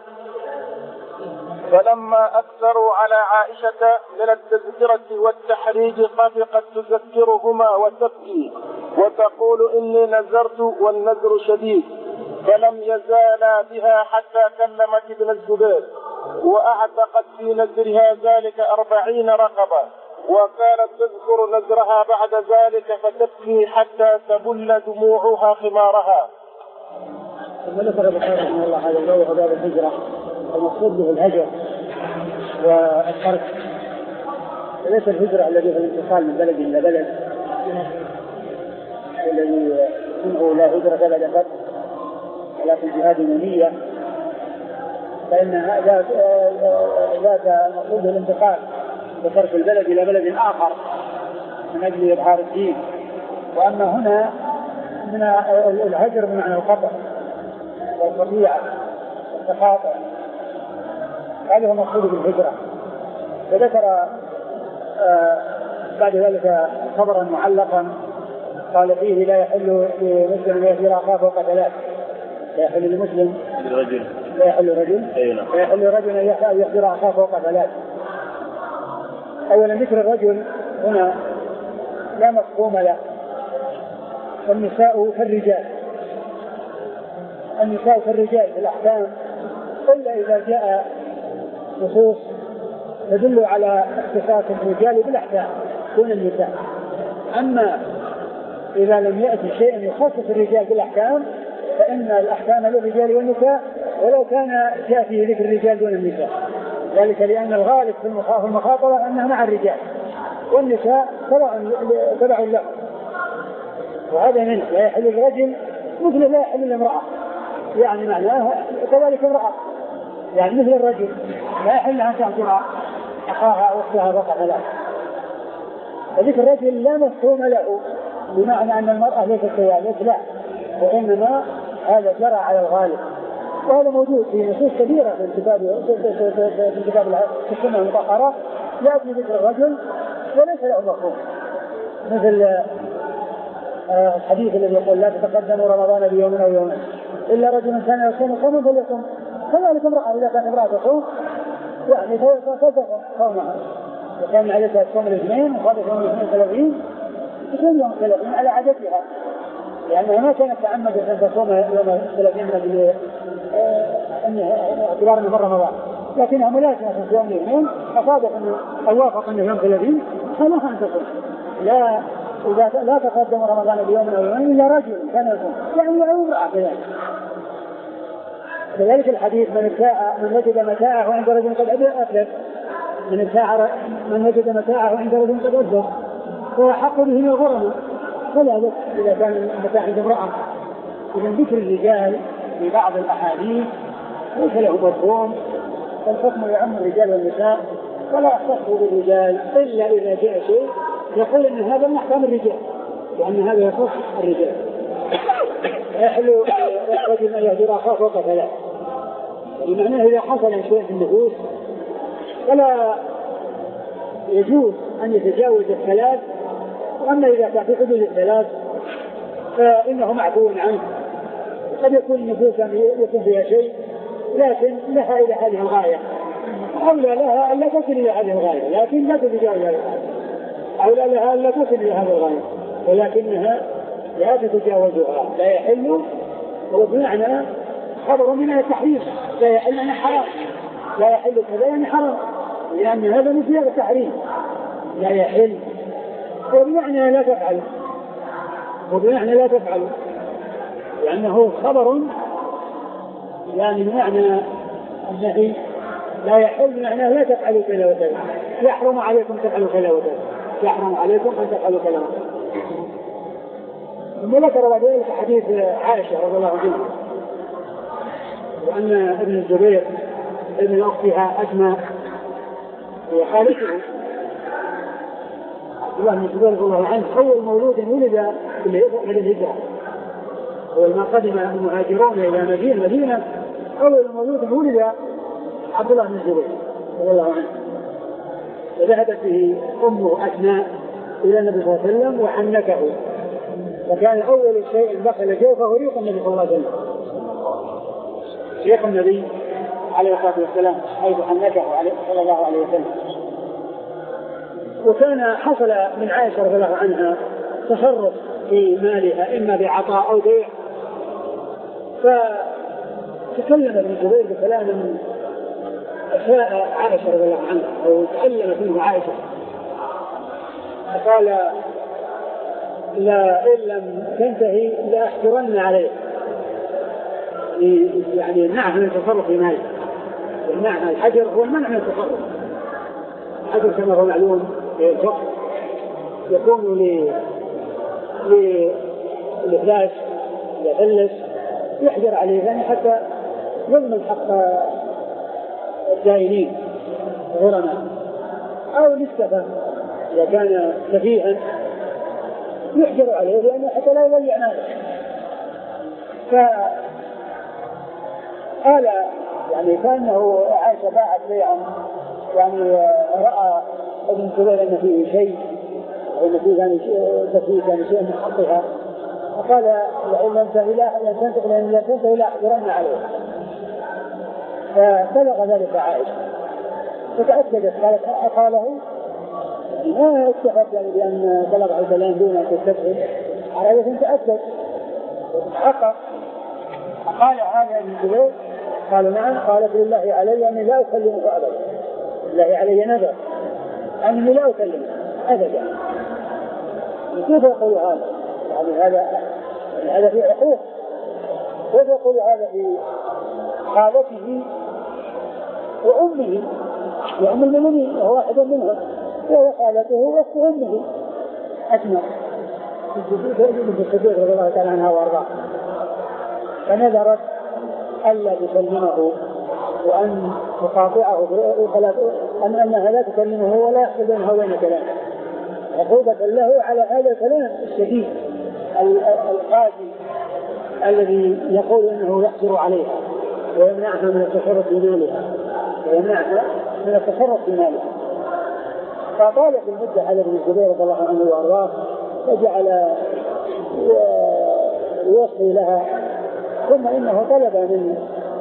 فلما أكثروا على عائشة من التذكرة والتحريج طفقت تذكرهما وتبكي وتقول إني نذرت والنذر شديد، فلم يزالا بها حتى كلمت ابن الزبير، وأعتقت في نذرها ذلك أربعين رقبة، وكانت تذكر نذرها بعد ذلك فتبكي حتى تبل دموعها خمارها. ثم ذكر البخاري رحمه الله هذا النوع باب الهجرة، المقصود به الهجر والترك، ليس الهجرة الذي هو الانتقال من بلد إلى بلد الذي يكون لا هجرة بلد فرد ولكن جهاد نية، فإن هذا ذات مقصود الانتقال بترك البلد إلى بلد آخر من أجل إظهار الدين. وأما هنا من الهجر بمعنى القطع والقطيعة والتقاطع، هذا هو مقصود بالهجرة. وذكر آه بعد ذلك خبرا معلقا قال فيه لا يحل لمسلم يهجر أخاه فوق ثلاث، لا يحل لمسلم لا يحل رجل لا يحل رجل أن يهجر أخاه فوق ثلاث. أولا ذكر الرجل هنا لا مفهوم له، والنساء كالرجال، النساء كالرجال في الأحكام إلا إذا جاء نصوص تدل على اختصاص الرجال بالأحكام دون النساء. أما إذا لم يأتي شيء يخصص الرجال بالأحكام فإن الأحكام للرجال والنساء، ولو كان جاء فيه ذكر الرجال دون النساء، ذلك لأن الغالب في المخاطبة أنها مع الرجال والنساء تبع له، وهذا منه لا يحل الرجل مثل لا يحل الامرأة، يعني معناه كذلك امرأة، يعني مثل الرجل لا يحل أن تهجر أخاها أو أختها فوق ثلاث. وذكر الرجل لا مفهوم له بمعنى أن المرأة ليست كذلك، لا، وإنما هذا جرى على الغالب، وهذا موجود في نصوص كثيرة في الكتاب في الكتاب في السنة المطهرة يأتي ذكر الرجل وليس له مفهوم، مثل الحديث الذي يقول لا تتقدموا رمضان بيوم أو يومين إلا رجل كان يصوم صوما فليصم، كذلك امرأة إذا كانت امرأة تصوم يعني فتصوم صومها، وكان عليها تصوم الاثنين وهذا يوم الاثنين ثلاثين تكون يوم ثلاثين على عادتها، لأنها ما كانت تعمد أن تصوم يوم ثلاثين من اعتبار من رمضان، لكنها ملازمة في يوم الاثنين فصادق أنه أوافق أنه يوم ثلاثين فلها أن تصوم. لا إذا لا تقدم رمضان بيوم أو يومين إلا رجل كان يصوم، يعني يعود كذلك. كذلك الحديث من ابتاع من وجد متاعه عند رجل قد أدلف، من ابتاع من وجد متاعه عند رجل قد أدلف فهو حق به من الغرماء، فلا إذا كان المتاع عند امرأة. إذا ذكر الرجال في بعض الأحاديث ليس له مفهوم، فالحكم يعم الرجال والنساء ولا يختص بالرجال إلا إذا جاء شيء يقول إن هذا من أحكام الرجال، وأن هذا يخص الرجال. يحل رجل أن يهجر أخاه فوق ثلاث، بمعنى إذا حصل شيء في النفوس فلا يجوز أن يتجاوز الثلاث، وأما إذا كان في حدود الثلاث فإنه معفو عنه. قد يكون النفوس يكون فيها شيء لكن لها إلى هذه الغاية، أولى لها أن لا تصل إلى هذه الغاية لكن لا تتجاوز هذه الغاية، أولى لها أن لا تصل إلى هذه الغاية ولكنها لا تتجاوزها. لا يحل هو بمعنى خبر من التحريم، لا يحل أن حرام، لا يحل كذا يعني حرام، لأن هذا مثل التحريم. لا يحل وبمعنى لا تفعل، وبمعنى لا تفعل لأنه خبر يعني بمعنى النهي. لا يحل بمعنى لا تفعلوا كذا وكذا، يحرم عليكم تفعلوا كذا وكذا، يحرم عليكم أن تفعلوا كذا وكذا. ثم ذكر بعد ذلك حديث عائشة رضي الله عنها وأن ابن الزبير ابن أختها أسماء هي خالته الله بن الزبير رضي الله عنه أول مولود ولد في الهجرة، ولما قدم المهاجرون إلى مدينة المدينة أول مولود ولد عبد الله بن الزبير رضي الله عنه، فذهبت به أمه أسماء إلى النبي صلى الله عليه وسلم وحنكه، وكان أول شيء دخل جوفه ريق النبي صلى الله عليه وسلم، ريق النبي عليه الصلاة والسلام حيث حنكه صلى الله عليه وسلم. وكان حصل من عائشة رضي الله عنها تصرف في مالها إما بعطاء أو بيع، فتكلم ابن الزبير بكلام أساء عائشة رضي الله عنها أو تكلمت منه عائشة، فقال لا إن لم تنتهي لأحجرن عليه، يعني النعم من التصرف في ماله، والنعم الحجر هو المنع من التصرف. الحجر كما هو معلوم في الفقه يكون للإفلاس يفلس يحجر عليه يعني حتى يضمن حق الدائنين غرما، أو للسفة إذا كان سفيها يحجر عليه لأنه حتى لا يضيع ماله. فقال يعني كأنه عائشة باعت بيعا، يعني رأى ابن الزبير أن فيه شيء وأن فيه يعني تفيه يعني شيء من حقها، فقال لئن لم تنتهي لا أحجرن عليه. فبلغ ذلك عائشة فتأكدت، قالت أقاله يعني ما اكتفت يعني بأن بلغ الكلام دون أن تستفهم، على أن تأكد حقق. قال هذا ابن الزبير؟ قالوا نعم. قالت لله علي أني لا أكلمه أبدا، لله علي نذر أني لا أكلمه أبدا. كيف يقول هذا؟ يعني هذا يعني هذا في عقوق. كيف يقول هذا في خالته وأمه وأم المؤمنين وهو واحد منهم، وهو خالته وأخت أمه أسماء بنت الصديق رضي الله تعالى عنها وأرضاها. فنذرت ألا تكلمه وأن تقاطعه أن أنها لا تكلمه ولا يحصل بينها وبين كلامه، عقوبة له على هذا الكلام الشديد القاسي الذي يقول انه يحجر عليها ويمنعها من التصرف في مالها ويمنعها من التصرف في مالها. فطالت المدة على ابن الزبير رضي الله عنه وارضاه، فجعل يوصي لها، ثم انه طلب من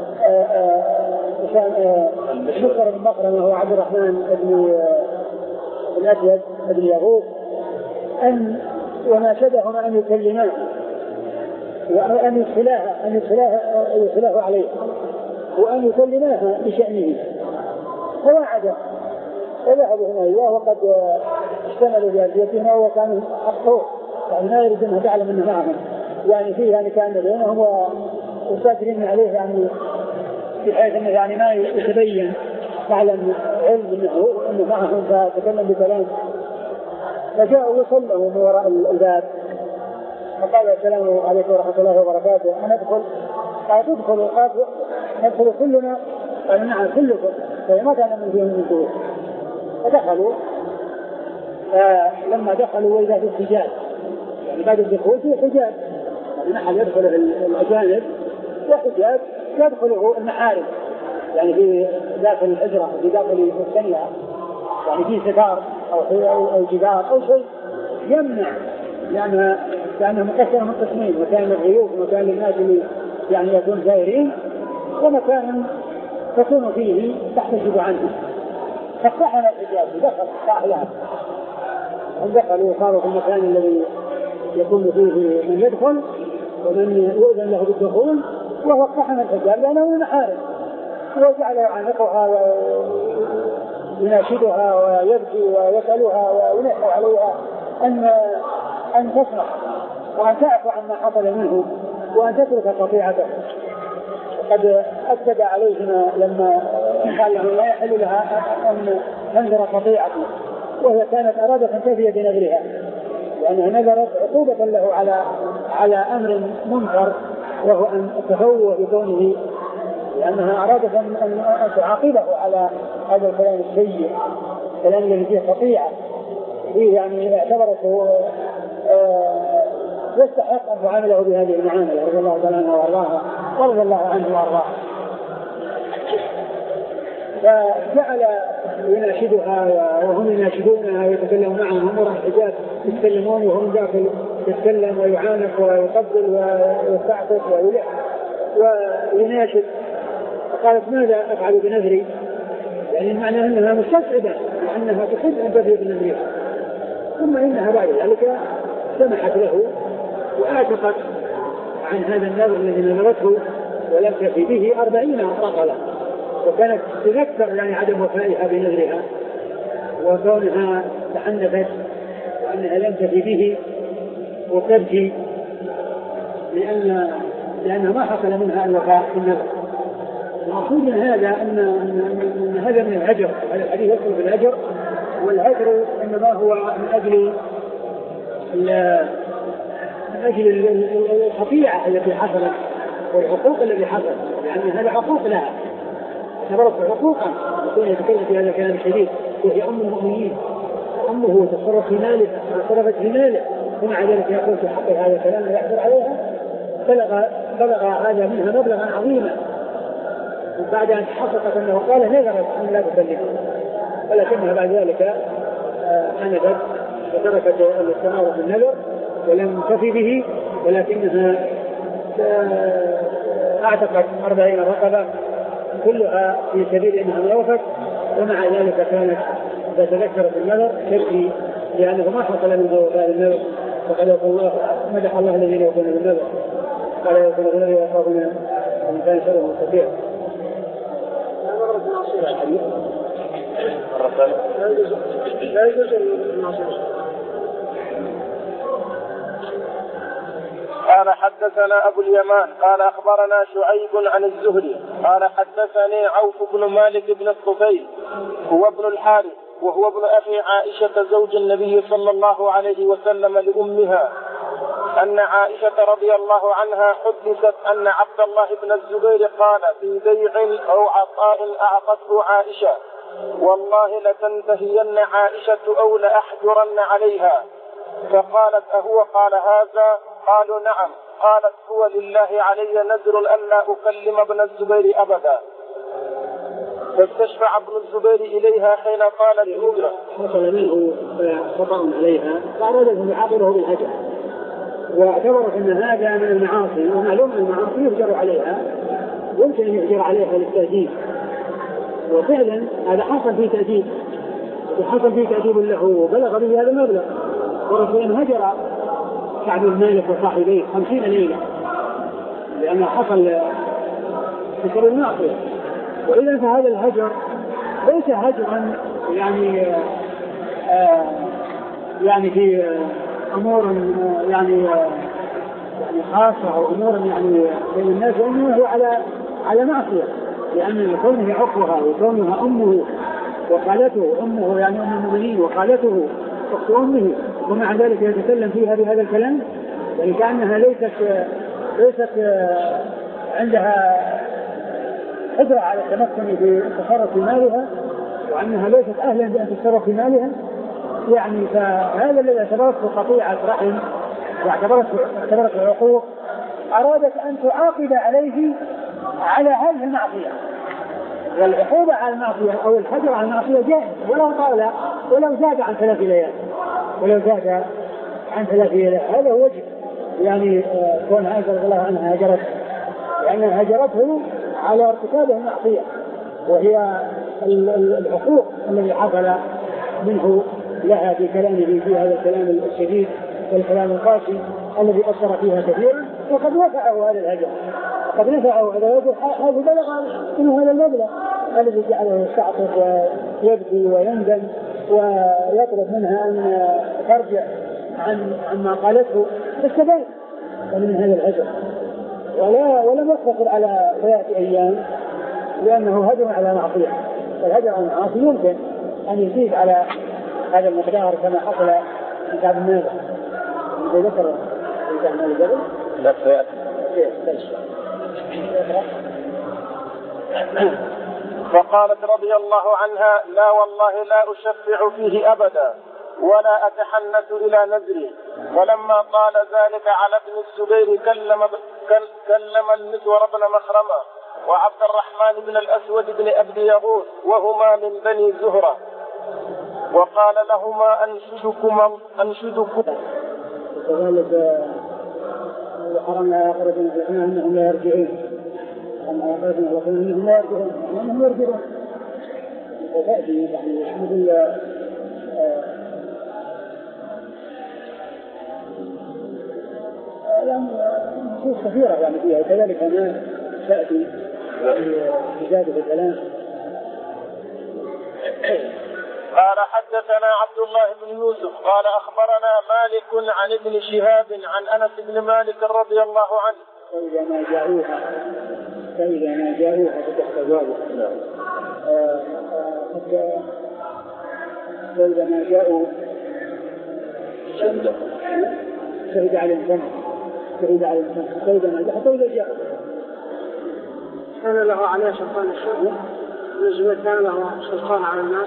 بشر بن مخرمة وعبد الرحمن بن الأسود بن يغوث أن وناشدهما أن يكلمان وأن يدخلاها أن يدخلاها يدخلاه عليه وأن يكلماها بشأنه، فوعد وذهبوا هنا إياه وقد اشتملوا بألبيتهما وكانوا أخطوه، يعني ما يريد أنها تعلم أنه معهم، يعني فيه يعني كان بينهم وساترين عليه يعني بحيث أنه يعني ما يتبين تعلم علم أنه, إنه معهم، فتكلم بكلام. فجاءوا وصلوا من وراء الباب فقال السلام عليكم ورحمة الله وبركاته، أنا أدخل؟ قال تدخلوا؟ قال ندخل كلنا؟ قال نعم كلكم، فما كان من فيهم من دور. فدخلوا، فلما دخلوا وإذا في الحجاب، يعني بعد الدخول في حجاب، يعني نحن يدخل الأجانب وحجاب يدخله المحارم، يعني في داخل الحجرة في داخل الثانية، يعني في ستار أو أو جدار أو شيء يمنع، لأنها كأنها مقسمة من قسمين، مكان للضيوف ومكان للناس اللي يعني يكون زائرين، ومكان تكون فيه تحتجب عنه. فاقتحم الحجاب ودخل صاحبها، ودخلوا وصاروا في المكان الذي يكون فيه من يدخل ومن يؤذن له بالدخول، وهو اقتحم الحجاب لأنه محارم، وجعل يعانقها ويناشدها ويبكي ويسألها وينحو عليها أن أن تصنع وأن تعفو عما حصل منه وأن تترك قطيعته. وقد أكد عليهما لما قال له لا يحل لها أن تنذر قطيعته، وهي كانت أرادت أن تفي بنذرها، لأنها نذرت عقوبة له على على أمر منكر، وهو أن التفوه بكونه، لأنها أرادت أن تعاقبه على هذا الكلام السيء، الكلام الذي فيه قطيعة فيه يعني اعتبرته يستحق أن تعامله بهذه المعاملة رضي الله تعالى عنها وأرضاها ورضي الله عنه وأرضاها. فجعل يناشدها وهم يناشدونها ويتكلمون معهم هم وراء الحجاب يتكلمون وهم داخل يتكلم ويعانق ويقبل ويستعطف ويلح ويناشد. فقالت ماذا أفعل بنذري؟ يعني معنى أنها مستصعبة لأنها تحب أن تذهب بنذرها. ثم إنها بعد ذلك سمحت له وآتقت عن هذا النذر الذي نذرته ولم تفي به أربعين رقبة. وكانت تذكر يعني عدم وفائها بنذرها وكونها تحنفت وأنها لم تفي به وتبكي لأن لأنه ما حصل منها الوفاء بالنذر. المقصود من هذا أن, أن هذا من الهجر. هذا الحديث يذكر بالهجر والهجر إنما هو من أجل من أجل الخطيئة التي حصلت والحقوق التي حصلت لأن هذا حقوق لها اعتبرت حقوقا. يكون يتكلم في هذا الكلام الشديد وهي أم المؤمنين أمه تصرف في ماله تصرفت في ماله ومع ذلك يقول في حق هذا الكلام ويحضر عليها. بلغ بلغ هذا منها مبلغا عظيما وبعد أن تحققت أنه قال نذرت أن لا تكلمه ولكنها بعد ذلك حنفت وتركت الاستمرار في النذر ولم تفي به ولكنها اعتقت أربعين رقبة كلها في سبيل أنها ما وفت. ومع ذلك كانت تتذكر النذر تبكي لأنه ما حصل منه وفاء النذر. فقد يقول الله مدح الله الذين يوفون بالنذر قال يوفون بالنذر ويخافون أن كان شره مستطيع. لا يجوز الناصر. قال حدثنا أبو اليمان قال أخبرنا شعيب عن الزهري قال حدثني عوف بن مالك بن الطفيل هو ابن الحارث وهو ابن أخي عائشة زوج النبي صلى الله عليه وسلم لأمها أن عائشة رضي الله عنها حدثت أن عبد الله بن الزبير قال في بيع أو عطاء أعطته عائشة والله لتنتهين عائشة أو لأحجرن عليها. فقالت أهو قال هذا؟ قالوا نعم. قالت هو لله علي نذر ألا أكلم ابن الزبير أبدا. فاستشفع ابن الزبير إليها حين قال الهجرة حصل منه خطأ عليها فأراد أن يعاقبه بالهجر واعتبروا أن هذا من المعاصي ومعلوم أن المعاصي يهجر عليها يمكن أن يهجر عليها للتأديب. وفعلا هذا حصل فيه تأديب وحصل فيه تأديب له وبلغ به هذا المبلغ. ورسول هجر كعب بن مالك وصاحبيه خمسين ليلة لأنه حصل بسبب المعصية. وإذا فهذا الهجر ليس هجرا يعني آه يعني في أمور يعني يعني خاصة أو أمور يعني بين الناس وإنه هو على على معصية لأن كونه عقلها وكونها أمه وخالته أمه يعني أم المؤمنين وخالته أخت أمه ومع ذلك يتكلم فيها بهذا الكلام يعني كأنها ليست ليست عندها قدرة على التمكن في التصرف في مالها وأنها ليست أهلا بأن تتصرف في مالها. يعني فهذا الذي اعتبرته قطيعة رحم واعتبرته اعتبرته عقوق أرادت أن تعاقب عليه على هذه المعصية. والعقوبة على المعصية أو الحجر على المعصية جائز ولو طال ولو زاد عن ثلاث ليال ولو زاد عن ثلاث ليال هذا هو وجه يعني كون عائشة رضي الله عنها هجرت لأنها هجرته على ارتكاب المعصية وهي العقوق الذي حصل منه لها في كلامه في هذا الكلام الشديد والكلام القاسي الذي أثر فيها كثيرا. وقد نفعه هذا الهجر قد نفعه هذا الهجر هذا بلغ منه هذا المبلغ الذي جعله يستعطف ويبكي ويندم ويطلب منها أن ترجع عن عما قالته فاستبان من هذا الهجر ولا ولم يقتصر على ثلاثة أيام لأنه هجر على معصية. فالهجر على المعاصي يمكن أن يزيد على هذا المقدار كما حصل في كتاب النازل إذا ذكر في كتاب النازل لا سيأتي. فقالت رضي الله عنها لا والله لا أشفع فيه أبدا. ولا أتحنث إلى نزري. ولما قال ذلك على ابن الزبير كلم, كلم المسور بن مخرمة وعبد الرحمن بن الأسود بن أبي يغوث وهما من بني زهرة، وقال لهما أنشدكم أنشدكم وكذلك حرمنا آخرة لحنا أنهم لا يرجعون، حرمنا آخرة لحنا أنهم لا يرجعون، أنهم يرجعون وتأتي يعني مثل يعني نصوص كثيرة يعني فيها، وكذلك ما تأتي في زيادة الكلام. قال حدثنا عبد الله بن يوسف قال أخبرنا مالك عن ابن شهاب عن أنس بن مالك رضي الله عنه. فإذا ما جاءوها فإذا ما جاءوها فتحت ذلك فإذا ما جاءوا شهد على الإنسان شهد على الإنسان فإذا ما جاء حتى إذا جاءوا كان له عليه سلطان الشهر الزبير كان له سلطان على الناس.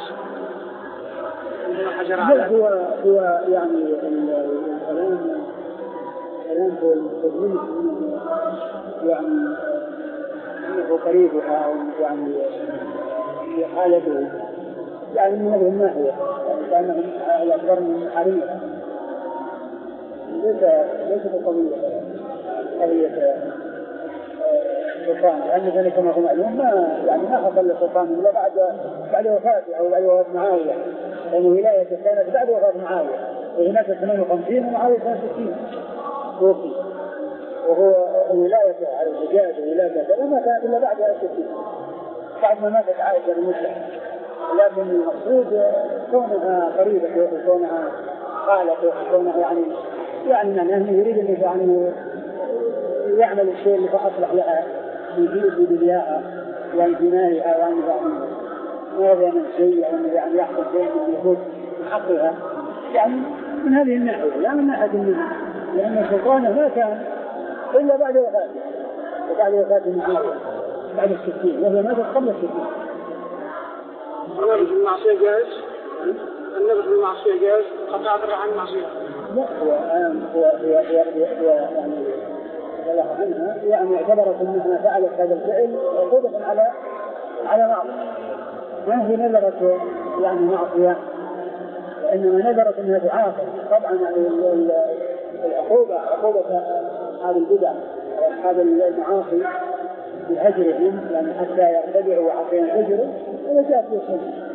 هو هو يعني الكلام كلام هو التدليس يعني انه قريبها او يعني حالته يعني من هذه الناحيه كانهم الاكبر من حريمها ليس ليس قضيه قضيه سلطان، لأن ذلك كما هو معلوم ما يعني ما حصل للسلطان إلا بعد بعد وفاته أو بعد وفاة معاوية، لأن ولايته كانت بعد وفاة معاوية، وهناك ثمانية وخمسين ومعاوية كان ستين توفي، وهو ولايته على الحجاز وولايته كذا ما كانت إلا بعد ستين بعد ما ماتت عائشة بمدة. لكن المقصود كونها قريبة وكونها خالته وكونها يعني يعني معناه يريد أن يعني يعمل الشيء اللي أصلح لها يجيب بدنياها وانتمائها وأن ماذا من شيء أو يعني يحصل شيء يفوت حقها يعني من هذه الناحية لا من ناحية منها، لأن سلطانه ما كان إلا بعد وفاته وبعد وفاة معاوية بعد الستين، وهو مات قبل الستين. النبي في المعصية جائز؟ النبي في المعصية جائز؟ قطع عن المعصية؟ لا هو هو هو هو يعني الله عنها يعني اعتبرت انها فعلت هذا الفعل عقوبة على على معصية، ما هي نذرت يعني معصية، انما نذرت انها تعاقب. طبعا يعني العقوبة عقوبة هذه البدع وهذا المعاصي بهجرهم يعني حتى يرتدعوا وحتى ينفجروا ولا جاءت في السنة.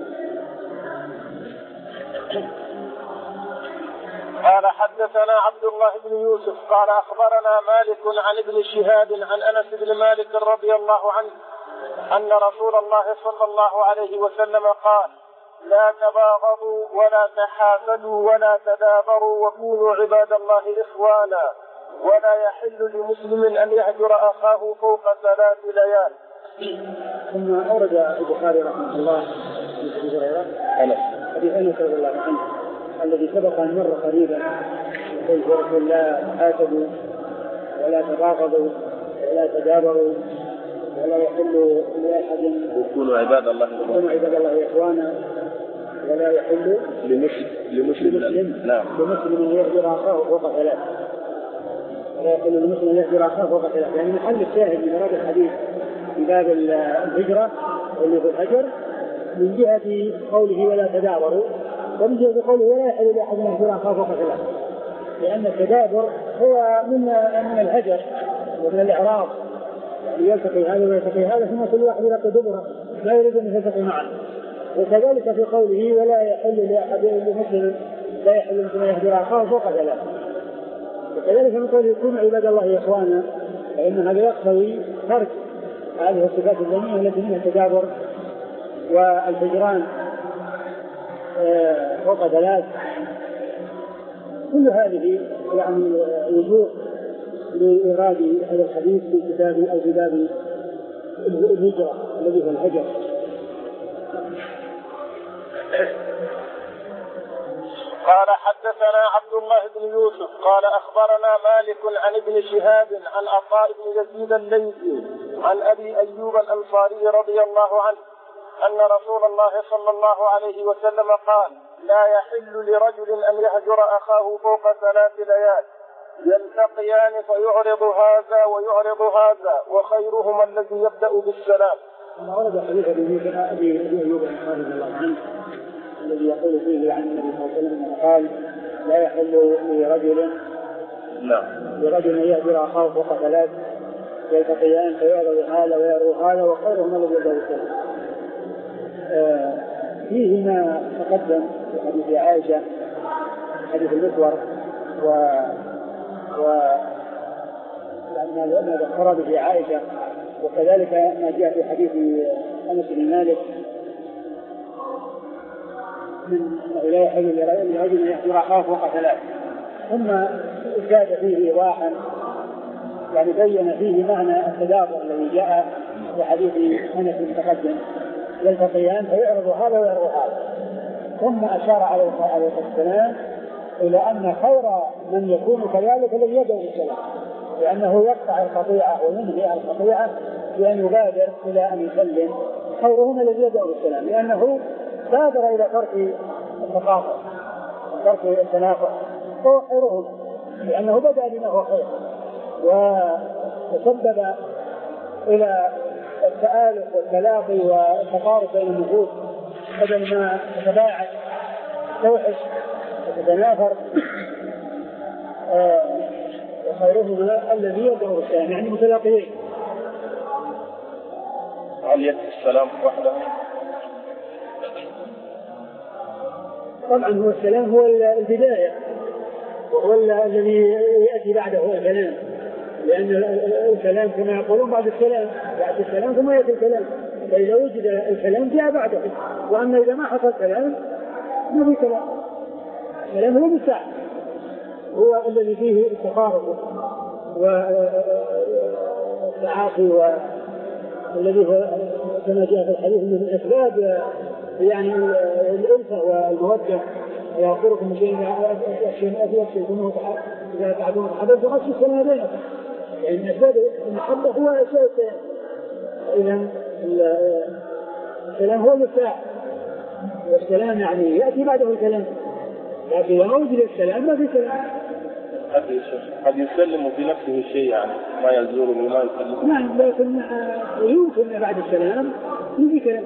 قال حدثنا عبد الله بن يوسف قال أخبرنا مالك عن ابن شهاب عن أنس بن مالك رضي الله عنه أن رسول الله صلى الله عليه وسلم قال: لا تباغضوا ولا تحاسدوا ولا تدابروا وكونوا عباد الله إخوانا، ولا يحل لمسلم أن يهجر أخاه فوق ثلاث ليال. ثم أورد البخاري رحمه الله حديث هريرة حديث أنس رضي الله عنه الذي سبق أن مر قريبا يقول: لا تحاسدوا ولا تباغضوا ولا تدابروا ولا يحل لأحد وكونوا عباد الله وكونوا عباد الله إخوانا، ولا يحل لمسلم لمسلم نعم لمسلم أن يهجر أخاه فوق ثلاث، ولا يحل لمسلم أن يهجر أخاه فوق ثلاث. يعني محل الشاهد من هذا الحديث في باب الهجرة واللي في الهجر من جهة قوله ولا تدابروا، ومن جهة قوله ولا يحل لأحد أن يهجر أخاه فوق ثلاث، لأن التدابر هو من من الهجر ومن الإعراض، يعني يلتقي هذا ويلتقي هذا ثم كل واحد يلقي دبره لا يريد أن يلتقي معا. وكذلك في قوله ولا يحل لأحد لمسلم لا يحل أن يهجر أخاه فوق ثلاث، وكذلك من قوله يكون عباد الله إخوانا، فإن هذا يقتضي ترك هذه الصفات الذميمة التي منها التدابر والهجران فوق ثلاث. كل هذه يعني وجوه لإيراد هذا الحديث في كتاب أو في باب الهجرة الذي هو الهجر. قال حدثنا عبد الله بن يوسف قال أخبرنا مالك عن ابن شهاب عن عطاء بن يزيد الليثي عن أبي أيوب الأنصاري رضي الله عنه أن رسول الله صلى الله عليه وسلم قال: لا يحل لرجل أن يهجر أخاه فوق ثلاث ليال يلتقيان فيعرض هذا ويعرض هذا وخيرهما الذي يبدأ بالسلام. ورد حديث أبي أيوب رضي الله عنه الذي يقول فيه عن النبي صلى الله عليه وسلم قال: لا يحل لرجل نعم لرجل أن يهجر أخاه فوق ثلاث يلتقيان فيعرض هذا ويعرض هذا وخيرهما الذي يبدأ بالسلام. فيه ما تقدم في حديث عائشة حديث المسور و و لما ذكر به عائشة، وكذلك ما جاء في حديث أنس بن مالك من لا يحل لرجل أن يهجر أخاه فوق ثلاث، ثم زاد فيه إيضاحا يعني بين فيه معنى التدابر الذي جاء في حديث أنس المتقدم يلتقيان فيعرض هذا ويعرض هذا، ثم أشار عليه السلام إلى أن خير من يكون كذلك الذي يدعو بالسلام، لأنه يقطع القطيعة وينهي القطيعة بأن يبادر إلى أن يسلم، خيرهم الذي يدعو بالسلام لأنه بادر إلى ترك التقاطع ترك التنافع، هو خيرهم لأنه بدأ بما هو خير وتسبب إلى التآلف والتلاقي والتقارب بين النفوس بدل ما تتباعد توحش وتتنافر. آه وخيرهما الذي يدعو بالسلام يعني متلاقيين. هل يكفي السلام وحده؟ طبعا هو السلام هو البداية وهو الذي يأتي بعده الكلام، لأن الكلام كما يقولون بعد السلام بعد السلام ثم يأتي الكلام، فإذا وجد الكلام جاء بعده، وأما إذا ما حصل كلام ما في كلام. الكلام هو المساعد، هو الذي فيه التقارب والتعاطي والذي هو كما جاء في الحديث من الأسباب يعني الألفة والمودة ويأخذكم شيء أشياء أشياء إذا تعدون حدث غش السلام بينكم، يعني أسباب المحبة هو أشياء السلام. إذا السلام هو المساعد، والسلام يعني يأتي بعده الكلام، لكن إذا وجد السلام ما في سلام. قد يسلم في نفسه شيء يعني ما يزوره وما يسلم. نعم لكن يمكن بعد السلام يجي كلام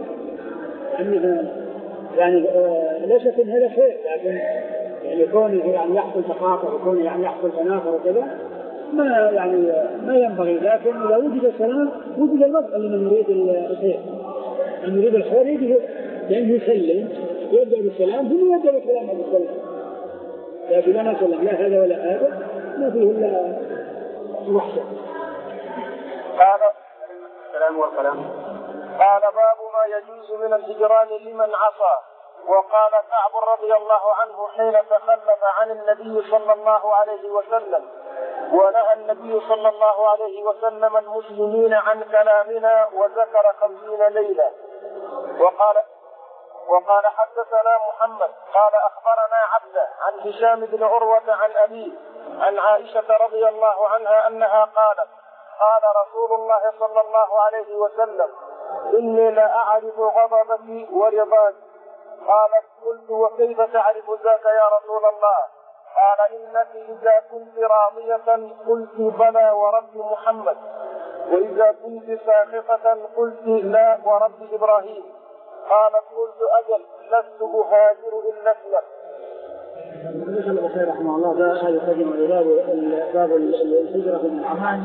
يعني آه لا شك ان هذا خير، لكن يعني كونه يعني يحصل تقاطع وكونه يعني يحصل تنافر وكذا ما يعني ما ينبغي، لكن اذا وجد السلام وجد الوضع لمن يريد الخير، من يريد الخير يجي لانه يسلم يبدا بالسلام ثم يبدا بالكلام بعد السلام، لكن لا نسلم لا هذا ولا هذا ما فيه الا وحده. قال السلام والكلام. قال باب ما يجوز من الهجران لمن عصى. وقال كعب رضي الله عنه حين تخلف عن النبي صلى الله عليه وسلم: ونهى النبي صلى الله عليه وسلم المسلمين عن كلامنا وذكر خمسين ليلة. وقال وقال حدثنا محمد قال أخبرنا عبده عن هشام بن عروة عن أبيه عن عائشة رضي الله عنها أنها قالت: قال رسول الله صلى الله عليه وسلم: إني لا أعرف غضبك ورضاك. قالت: قلت: وكيف تعرف ذاك يا رسول الله؟ قال: إنك إذا كنت راضية قلت بلى ورب محمد، وإذا كنت ساخطة قلت لا ورب إبراهيم. قالت: قلت: أجل لست أهاجر إلا اسمك. الشيخ البخاري رحمه الله هذا يقدم باب باب الهجرة من العمان.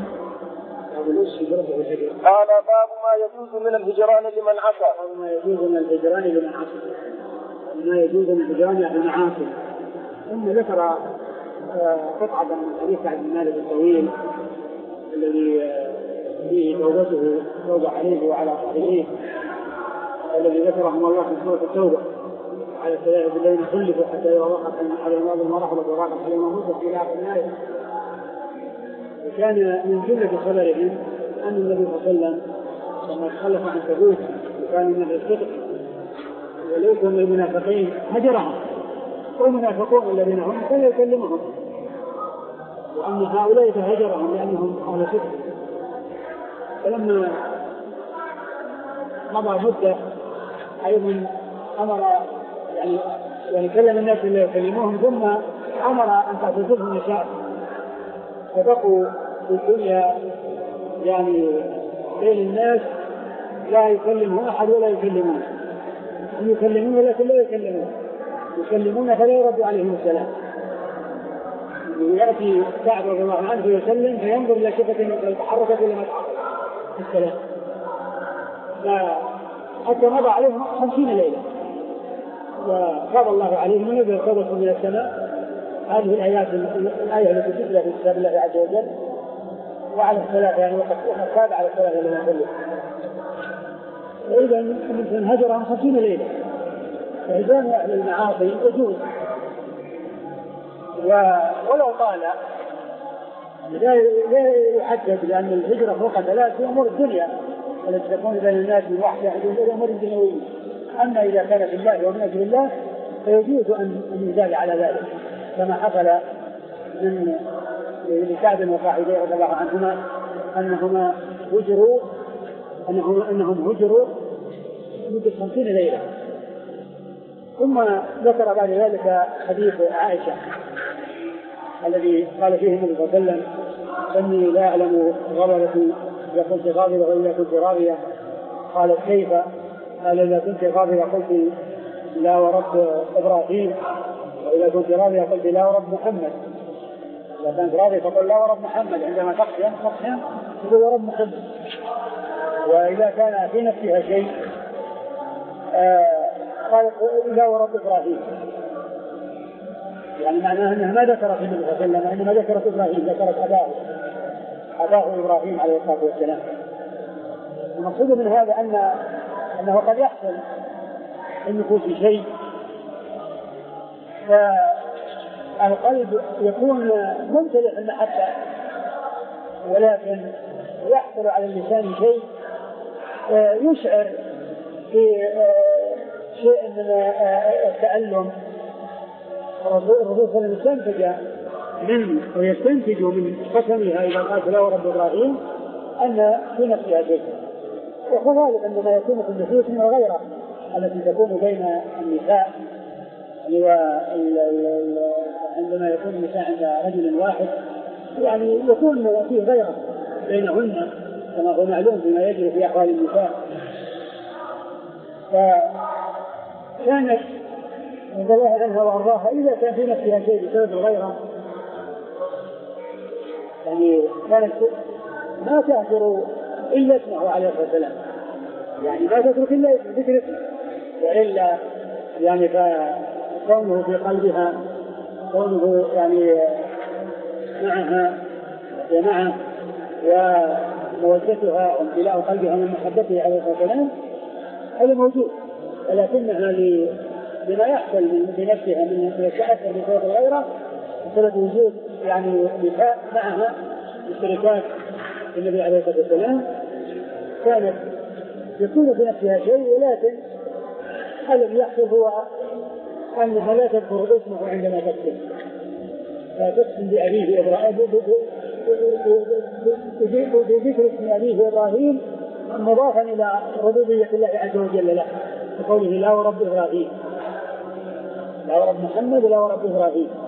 قال: باب ما يجوز من الهجران لمن عصى. ما يجوز من الهجران لمن عصى ما يجوز من الهجران لمن عاصي. ثم ذكر قطعة من حديث سعد بن مالك الطويل الذي فيه توبته توبة عليه وعلى صاحبيه الذي ذكرهم الله في سورة التوبة على الثلاثة الذين خلفوا حتى يوافق على الماضي المرحلة وراقب على الموت في آخر الآية. وكان من جملة خبرهم أن النبي صلى الله عليه وسلم لما تخلف عن تبوك وكان من الصدق وليس من المنافقين هجرهم، والمنافقون الذين هم كان يكلمهم، وأن هؤلاء هجرهم لأنهم أهل صدق. فلما مضى مدة أيضا أمر يعني يعني كلم الناس اللي يكلموهم، ثم أمر أن تعتزلهم النساء فبقوا في الدنيا يعني بين الناس لا يكلمه أحد ولا يكلمون، هم يكلمون لكن لا يكلمون، يكلمون فلا يرد عليهم السلام. ويأتي سعد رضي الله عنه يسلم فينظر إلى شفة تحركت ولا ما تحركت السلام، حتى مضى عليهم خمسين ليلة وقضى الله عليهم ونزل قوة من السماء. هذه الآيات الآية التي تتلى في كتاب الله عز وجل. وعلى الثلاثة يعني وقد كاد على الثلاثة الذين يصلوا، وإذا من هجرهم خمسين ليلة فإذان أهل المعاصي يجوز ولو طال لا يحدد، لأن الهجرة فوق ثلاث في أمور الدنيا التي تكون بين الناس من واحد يحدث الأمور الدنيوية. أما إذا كان في الله ومن أجل الله فيجوز أن يزال على ذلك، كما حصل من لسعد وصاحبيه رضي الله عنهما أنهما هجروا أنهم, أنهم هجروا مدة خمسين ليلة. ثم ذكر بعد ذلك حديث عائشة الذي قال فيه النبي صلى الله عليه وسلم: إني لا أعلم غضبتي إذا كنت غاضبة وإذا كنت راضية. قالت: كيف؟ قال: إذا كنت غاضبة قلت لا ورب إبراهيم، وإذا كنت راضية قلت لا ورب محمد. إذا كانت راضية فقل لا ورب محمد، عندما تقسم تقسم تقول ورب محمد. وإذا كان في نفسها شيء قالت لا ورب إبراهيم، يعني معناه أنها ما ذكرت النبي صلى الله عليه وسلم، إنما ذكرت إبراهيم، ذكرت أباه أباه إبراهيم عليه الصلاة والسلام. المقصود من هذا أن أنه قد يحصل النفوس شيء فالقلب يكون ممتلئ المحبة، ولكن يحصل على اللسان شيء يشعر في شيء من التألم. الرسول صلى الله عليه وسلم استنتج من ويستنتج من قسمها إذا قال لا ورب إبراهيم أن في نفسها شيء. وكذلك عندما يكون في النفوس من الغيرة التي تكون بين النساء، عندما يكون النساء عند رجل واحد يعني يكون فيه غيرة بينهن كما هو معلوم بما يجري في أحوال النساء. فكانت رضي الله عنها وأرضاها إذا كان في نفسها شيء بسبب الغيرة يعني كانت ما تأثر إلا اسمه عليه الصلاة والسلام، يعني ما تترك إلا ذكر اسمه، وإلا يعني فكونه في قلبها كونه يعني معها ومعه ومودتها وامتلاء قلبها من محبته عليه الصلاة والسلام هذا موجود، ولكنها بما يحصل بنفسها من التأثر بصوت الغيرة بسبب وجود يعني نساء معها مشتركات النبي عليه الصلاة والسلام كانت يكون في نفسها شيء، ولكن الذي يحصل هو أنها لا تذكر اسمه عندما تقسم، فتقسم بأبيه إبراهيم بذكر اسم أبيه إبراهيم مضافا إلى ربوبية الله عز وجل له، بقوله لا ورب إبراهيم، لا ورب محمد لا ورب إبراهيم.